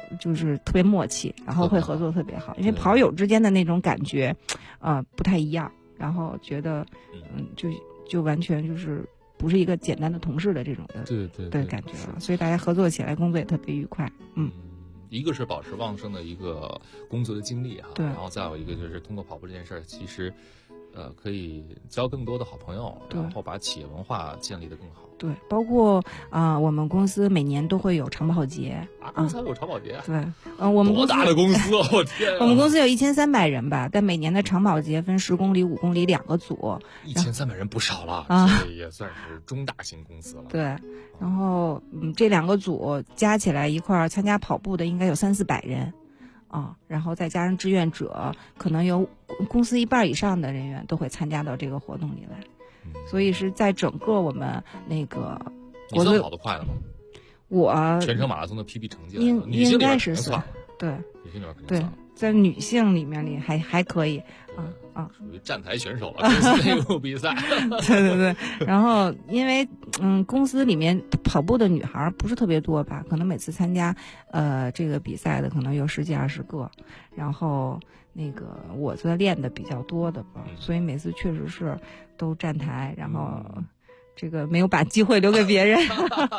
就是特别默契，然后会合作特别好，因为跑友之间的那种感觉，不太一样，然后觉得就完全就是不是一个简单的同事的这种的感觉了，所以大家合作起来工作也特别愉快。 一个是保持旺盛的一个工作的经历哈， 对， 然后再有一个就是通过跑步这件事儿，其实可以交更多的好朋友，然后把企业文化建立得更好。 对，包括我们公司每年都会有长跑节公司还有长跑节？ 对，我们多大的公司啊！我天啊！ 我们公司有1300人吧，但每年的长跑节分10公里、5公里2个组。 1300人不少了这也算是中大型公司了。 对，然后这2个组加起来一块儿参加跑步的应该有300-400人。然后再加上志愿者，可能有公司1半以上的人员都会参加到这个活动里来，所以是在整个我们那个你算跑得快的吗？ 我全程马拉松的 PB 成绩应该是算，对， 女性里边肯定对，在女性里面还可以属于站台选手了，公司内部比赛。 对，然后因为公司里面跑步的女孩不是特别多吧，可能每次参加这个比赛的可能有10几20个，然后那个我在练的比较多的吧，所以每次确实是都站台，然后这个没有把机会留给别人。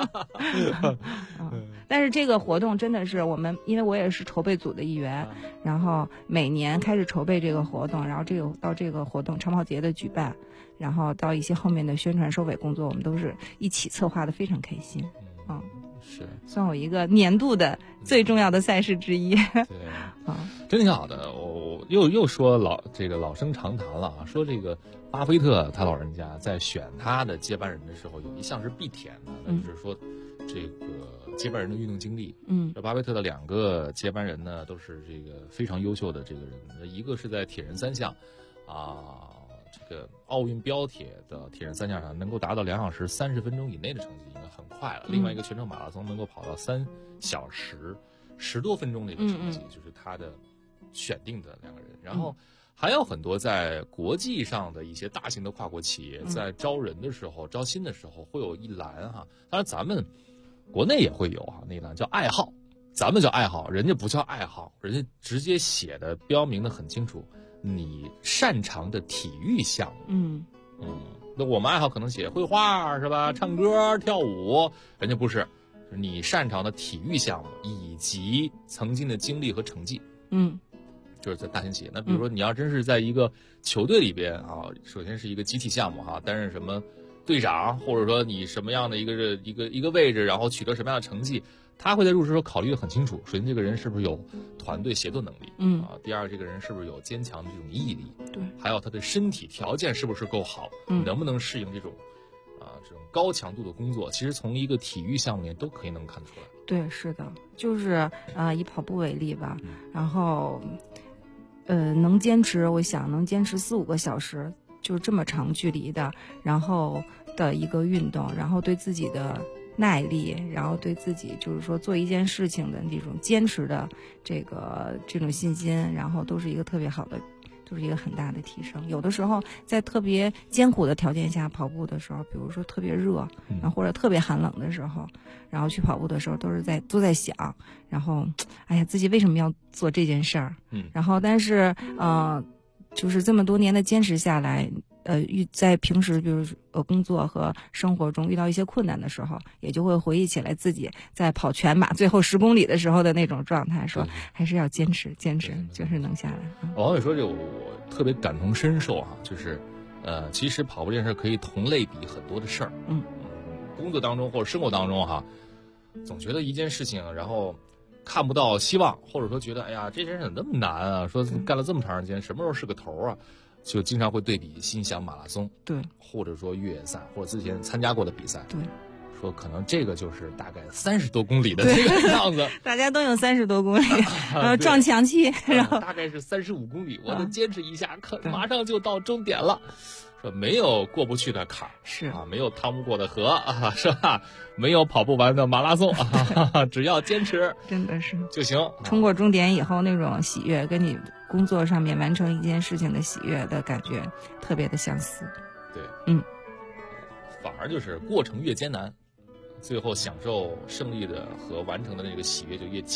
但是这个活动真的是我们，因为我也是筹备组的一员，然后每年开始筹备这个活动，然后到这个活动长跑节的举办，然后到一些后面的宣传收尾工作，我们都是一起策划的，非常开心。 是算我一个年度的最重要的赛事之一。 对，真挺好的。我又说老生常谈了啊，说这个巴菲特他老人家在选他的接班人的时候，有一项是必填的，那就是说这个接班人的运动经历。这巴菲特的2个接班人呢，都是这个非常优秀的这个人，一个是在铁人3项这个奥运标铁的铁人3项上能够达到2小时30分钟以内的成绩，应该很快了。另外一个全程马拉松能够跑到3小时10多分钟的一个成绩，就是他的选定的2个人。然后还有很多在国际上的一些大型的跨国企业，在招人的时候、招新的时候会有一栏当然咱们国内也会有那一栏叫爱好，咱们叫爱好，人家不叫爱好，人家直接写的标明的很清楚。你擅长的体育项目，那我们爱好可能写绘画是吧？唱歌、跳舞，人家不是，你擅长的体育项目以及曾经的经历和成绩，就是在大型企业。那比如说你要真是在一个球队里边首先是一个集体项目担任什么队长，或者说你什么样的一个位置，然后取得什么样的成绩。他会在入职时候考虑的很清楚，首先这个人是不是有团队协作能力，第二这个人是不是有坚强的这种毅力， 对， 还有他的身体条件是不是够好，能不能适应这种高强度的工作，其实从一个体育项目里面都可以能看出来。 对，是的，就是以跑步为例吧，然后能坚持，我想能坚持4-5个小时，就这么长距离的，然后的一个运动，然后对自己的耐力，然后对自己就是说做一件事情的这种坚持的这种信心，然后都是一个特别好的，就是一个很大的提升。有的时候在特别艰苦的条件下跑步的时候，比如说特别热，然后或者特别寒冷的时候，然后去跑步的时候都在想，然后哎呀自己为什么要做这件事儿，然后但是就是这么多年的坚持下来，在平时比如工作和生活中遇到一些困难的时候，也就会回忆起来自己在跑全马最后10公里的时候的那种状态，说还是要坚持，就是能下来。 王伟说这我特别感同身受就是其实跑步这件事可以同类比很多的事儿。工作当中或者生活当中总觉得一件事情，然后看不到希望，或者说觉得哎呀这件事怎么那么难啊，说干了这么长时间，什么时候是个头啊，就经常会对比心想马拉松， 对， 或者说越野赛，或者之前参加过的比赛， 对， 说可能这个就是大概30多公里的这个样子， 大家都有30多公里，然后撞墙期，然后大概是35公里，我再坚持一下，马上就到终点了。说没有过不去的坎， 是没有趟不过的河是吧？没有跑不完的马拉松只要坚持， 真的是就行。 冲过终点以后，那种喜悦跟你工作上面完成一件事情的喜悦的感觉特别的相似。 对，反而就是过程越艰难，最后享受胜利的和完成的那个喜悦就越强。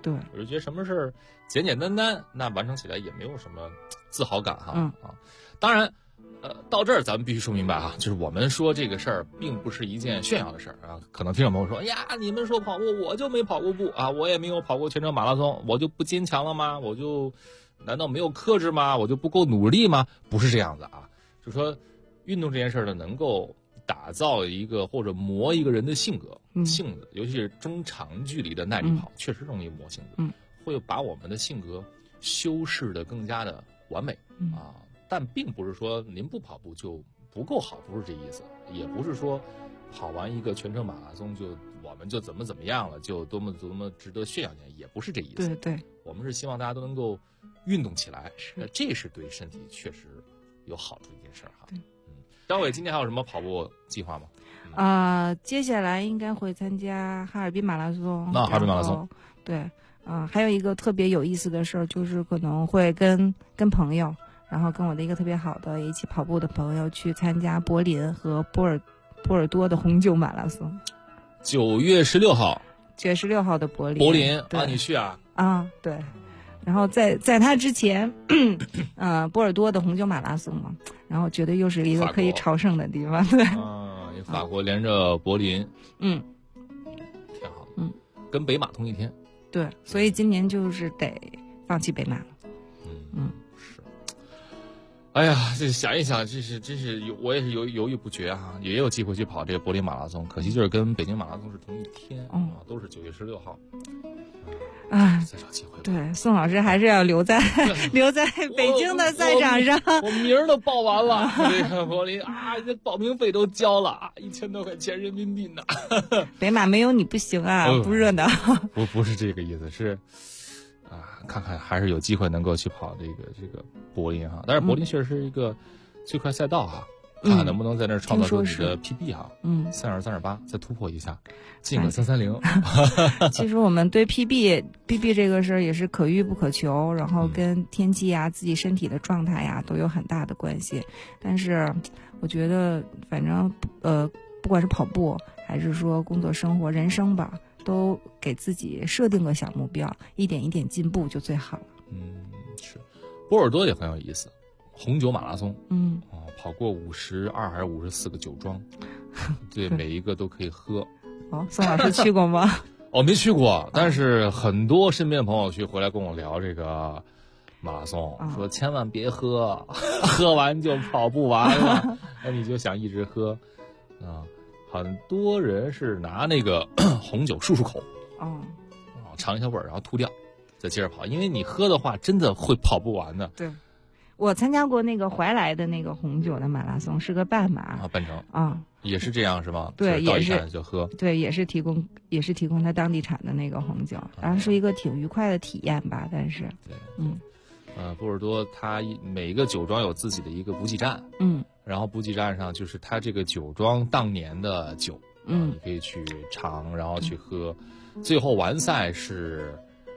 对， 我就觉得什么事儿简简单单，那完成起来也没有什么自豪感哈。当然。到这儿咱们必须说明白啊，就是我们说这个事儿并不是一件炫耀的事儿啊。可能听众朋友说，呀，你们说跑步，我就没跑过步啊，我也没有跑过全程马拉松，我就不坚强了吗？我就难道没有克制吗？我就不够努力吗？不是这样子啊，就说运动这件事儿呢，能够打造一个或者磨一个人的性格、性子，尤其是中长距离的耐力跑，确实容易磨性子，会把我们的性格修饰的更加的完美啊。但并不是说您不跑步就不够好，不是这意思，也不是说跑完一个全程马拉松我们就怎么样了，就多么值得炫耀起来，也不是这意思。 对，我们是希望大家都能够运动起来，这是对身体确实有好处一件事儿哈。张伟今天还有什么跑步计划吗？接下来应该会参加哈尔滨马拉松。 哈尔滨马拉松， 对，还有一个特别有意思的事儿，就是可能会跟朋友。然后跟我的一个特别好的一起跑步的朋友去参加柏林和波尔多的红酒马拉松。 9月16号。 9月16号的柏林。 啊，你去啊？ 啊，对。然后在他之前，波尔多的红酒马拉松嘛，然后觉得又是一个可以朝圣的地方。对。 法国连着柏林。 挺好的。跟北马同一天。 对，所以今年就是得放弃北马了。 哎呀，这想一想，真是我也是犹豫不决哈，也有机会去跑这个柏林马拉松，可惜就是跟北京马拉松是同一天都是9月16号。再找机会。 对，宋老师还是要留在北京的赛场上。 我名儿都报完了，这个柏林这报名费都交了，1000多块钱人民币呢。 北马没有你不行啊，不热闹。 不是这个意思，是。看看还是有机会能够去跑这个柏林哈，但是柏林确实是一个最快赛道哈，看看能不能在那儿创造出你的 PB 哈，32、38再突破一下，进个330。 其实我们对 PB 这个事儿也是可遇不可求，然后跟天气呀、自己身体的状态呀都有很大的关系。但是我觉得，反正不管是跑步还是说工作、生活、人生吧。都给自己设定个小目标，一点一点进步就最好了。 是，波尔多也很有意思，红酒马拉松，跑过52还是54个酒庄，对，每一个都可以喝。 宋老师去过吗？ 没去过，但是很多身边的朋友去回来跟我聊这个马拉松，说千万别喝，喝完就跑不完了，那你就想一直喝很多人是拿那个红酒漱口，尝一下味儿，然后吐掉，再接着跑。因为你喝的话，真的会跑不完的。 对，我参加过那个怀来的那个红酒的马拉松，是个半马半程也是这样是吗？ 对，也是就喝。 对，也是提供他当地产的那个红酒，然后是一个挺愉快的体验吧。但是， 波尔多它每一个酒庄有自己的一个补给站，然后补给站上就是它这个酒庄当年的酒，你可以去尝，然后去喝。最后完赛是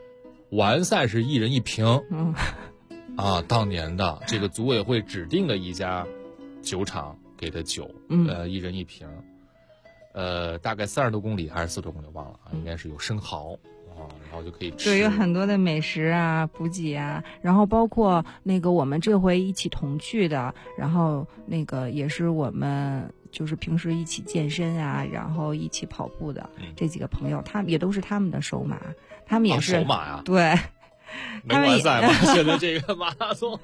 1人1瓶，当年的这个组委会指定的一家酒厂给的酒，1人1瓶，大概30多公里还是40多公里忘了应该是有生蚝。然后就可以吃， 对，有很多的美食啊、补给啊，然后包括那个我们这回一起同去的，然后那个也是我们就是平时一起健身啊，然后一起跑步的这几个朋友，他们也都是他们的首马，他们也是首马呀， 对， 没完赛嘛，现在这个马拉松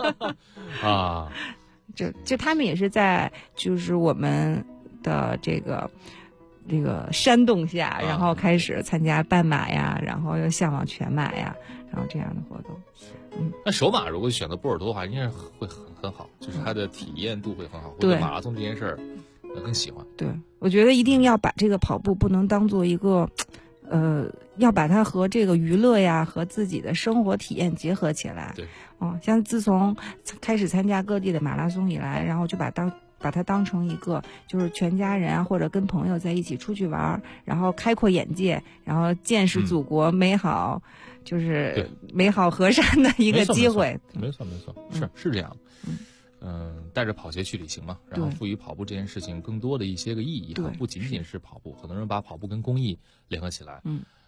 就他们也是在就是我们的这个煽动下，然后开始参加半马呀，然后又向往全马呀，然后这样的活动。 那首马如果选择波尔多的话，应该是会很好，就是它的体验度会很好，会对马拉松这件事儿更喜欢。 对，我觉得一定要把这个跑步不能当做一个，要把它和这个娱乐呀和自己的生活体验结合起来。 对， 像自从开始参加各地的马拉松以来，然后就把它当成一个就是全家人啊或者跟朋友在一起出去玩，然后开阔眼界，然后见识祖国美好，就是美好河山的一个机会。 没错，是这样。带着跑鞋去旅行嘛，然后赋予跑步这件事情更多的一些个意义，不仅仅是跑步，很多人把跑步跟公益联合起来。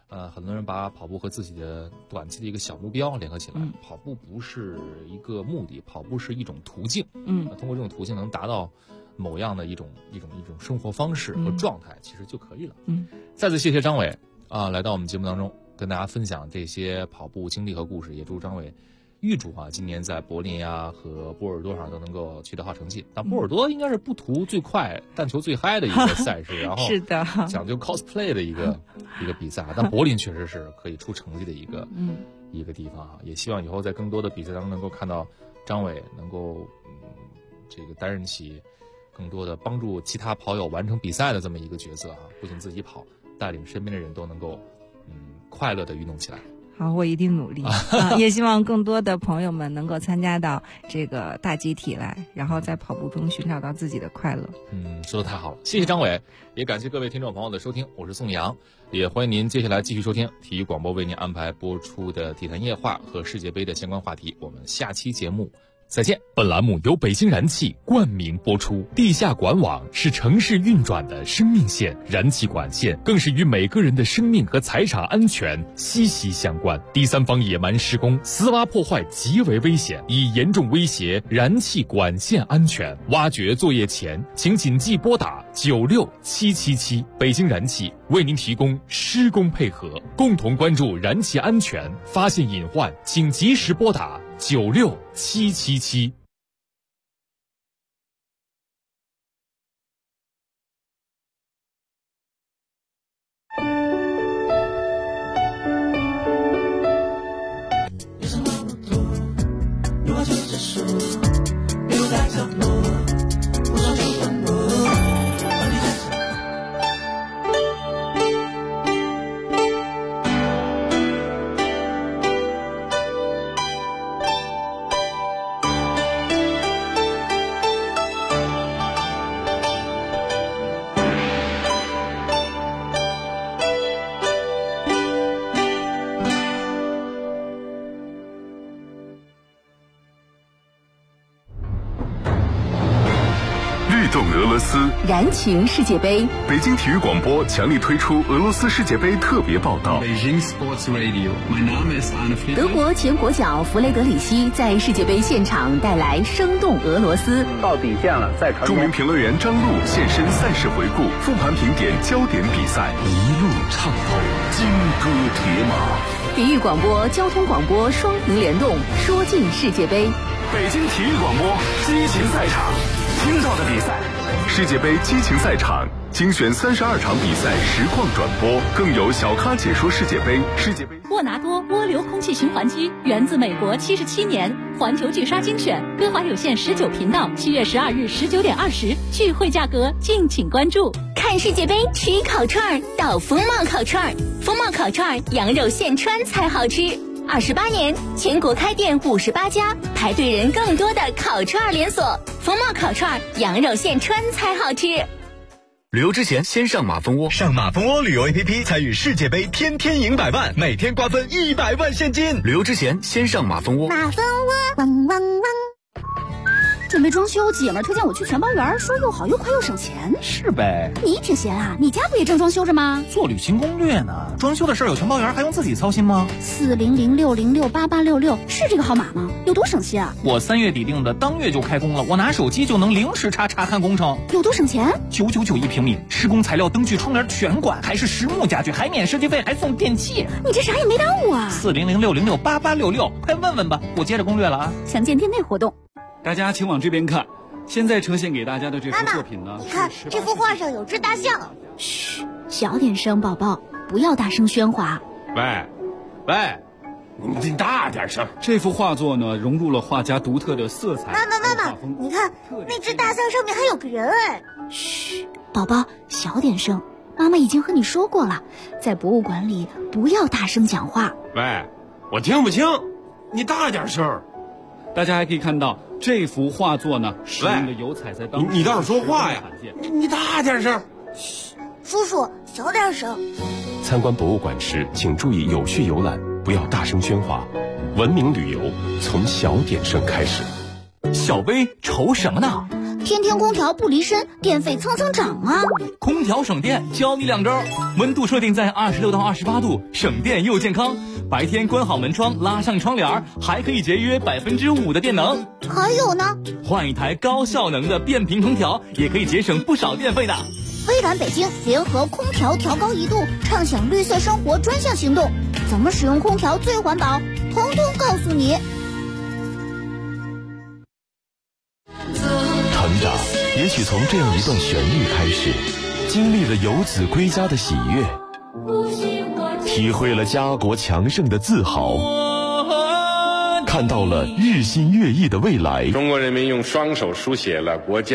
很多人把跑步和自己的短期的一个小目标联合起来。跑步不是一个目的，跑步是一种途径。通过这种途径能达到某样的一种生活方式和状态，其实就可以了。再次谢谢张伟来到我们节目当中，跟大家分享这些跑步经历和故事，也祝张伟预祝今年在柏林和波尔多上都能够取得好成绩。但波尔多应该是不图最快但求最嗨的一个赛事，然后是的， 讲究 cosplay 的一个比赛。但柏林确实是可以出成绩的一个地方也希望以后在更多的比赛当中能够看到张伟能够这个担任起更多的帮助其他跑友完成比赛的这么一个角色不仅自己跑，带领身边的人都能够快乐的运动起来。 好，我一定努力也希望更多的朋友们能够参加到这个大集体来，然后在跑步中寻找到自己的快乐。 说得太好了，谢谢张伟，也感谢各位听众朋友的收听，我是宋阳，也欢迎您接下来继续收听体育广播为您安排播出的体坛夜话和世界杯的相关话题，我们下期节目再见。 本栏目由北京燃气冠名播出。地下管网是城市运转的生命线，燃气管线更是与每个人的生命和财产安全息息相关。第三方野蛮施工、私挖破坏极为危险，已严重威胁燃气管线安全。挖掘作业前，请谨记拨打96777。北京燃气为您提供施工配合，共同关注燃气安全，发现隐患请及时拨打96777。 动俄罗斯， 燃情世界杯。 北京体育广播强力推出俄罗斯世界杯特别报道。 德国前国脚弗雷德里希在世界杯现场带来生动俄罗斯。 到底线了，在传。 著名评论员张璐现身赛事回顾，复盘评点焦点比赛，一路畅透金戈铁马。 体育广播、交通广播双屏联动，说尽世界杯。 北京体育广播激情赛场，听到的比赛。世界杯激情赛场精选32场比赛实况转播，更有小咖解说世界杯。 沃拿多涡流空气循环机源自美国77年，环球巨鲨精选，歌华有线19频道7月12日19点20，聚会价格敬请关注。 看世界杯吃烤串到风貌烤串，风貌烤串羊肉现穿才好吃。28年，全国开店58家，排队人更多的烤串连锁。风貌烤串，羊肉现穿才好吃。 旅游之前先上马蜂窝，上马蜂窝旅游 APP 参与世界杯，天天赢100万，每天瓜分100万现金。旅游之前先上马蜂窝。 马蜂窝，汪汪汪。准备装修，姐们儿推荐我去全包园，说又好又快又省钱。 是呗。 你挺闲啊，你家不也正装修着吗？ 做旅行攻略呢。装修的事儿有全包园还用自己操心吗 ？40060688866是这个号码吗？有多省心啊？ 我3月底定的，当月就开工了。我拿手机就能零时查看工程。 有多省钱 ？999一平米，施工材料、灯具、窗帘全管，还是实木家具，还免设计费，还送电器。 你这啥也没耽误啊 ！40060688866，快问问吧。我接着攻略了啊。 详见店内活动。 大家请往这边看，现在呈现给大家的这幅作品呢， 你看这幅画上有只大象。嘘，小点声，宝宝，不要大声喧哗。 喂，你大点声。这幅画作呢，融入了画家独特的色彩。 妈妈，你看那只大象上面还有个人哎。嘘，宝宝，小点声。妈妈已经和你说过了，在博物馆里不要大声讲话。 喂，我听不清，你大点声。大家还可以看到这幅画作呢，使用的油彩在当中。 你倒是说话呀！你大点声。 嘘，叔叔，小点声。 参观博物馆时，请注意有序游览，不要大声喧哗。文明旅游从小点声开始。 小薇愁什么呢？ 天天空调不离身，电费蹭蹭涨啊！ 空调省电，教你2招：温度设定在26到28度，省电又健康。白天关好门窗，拉上窗帘，还可以节约5%的电能。 还有呢， 换一台高效能的变频空调，也可以节省不少电费的。 微软北京联合空调调高1度，畅享绿色生活专项行动，怎么使用空调最环保，统统告诉你。 成长也许从这样一段旋律开始，经历了游子归家的喜悦，体会了家国强盛的自豪，看到了日新月异的未来。 中国人民用双手书写了国家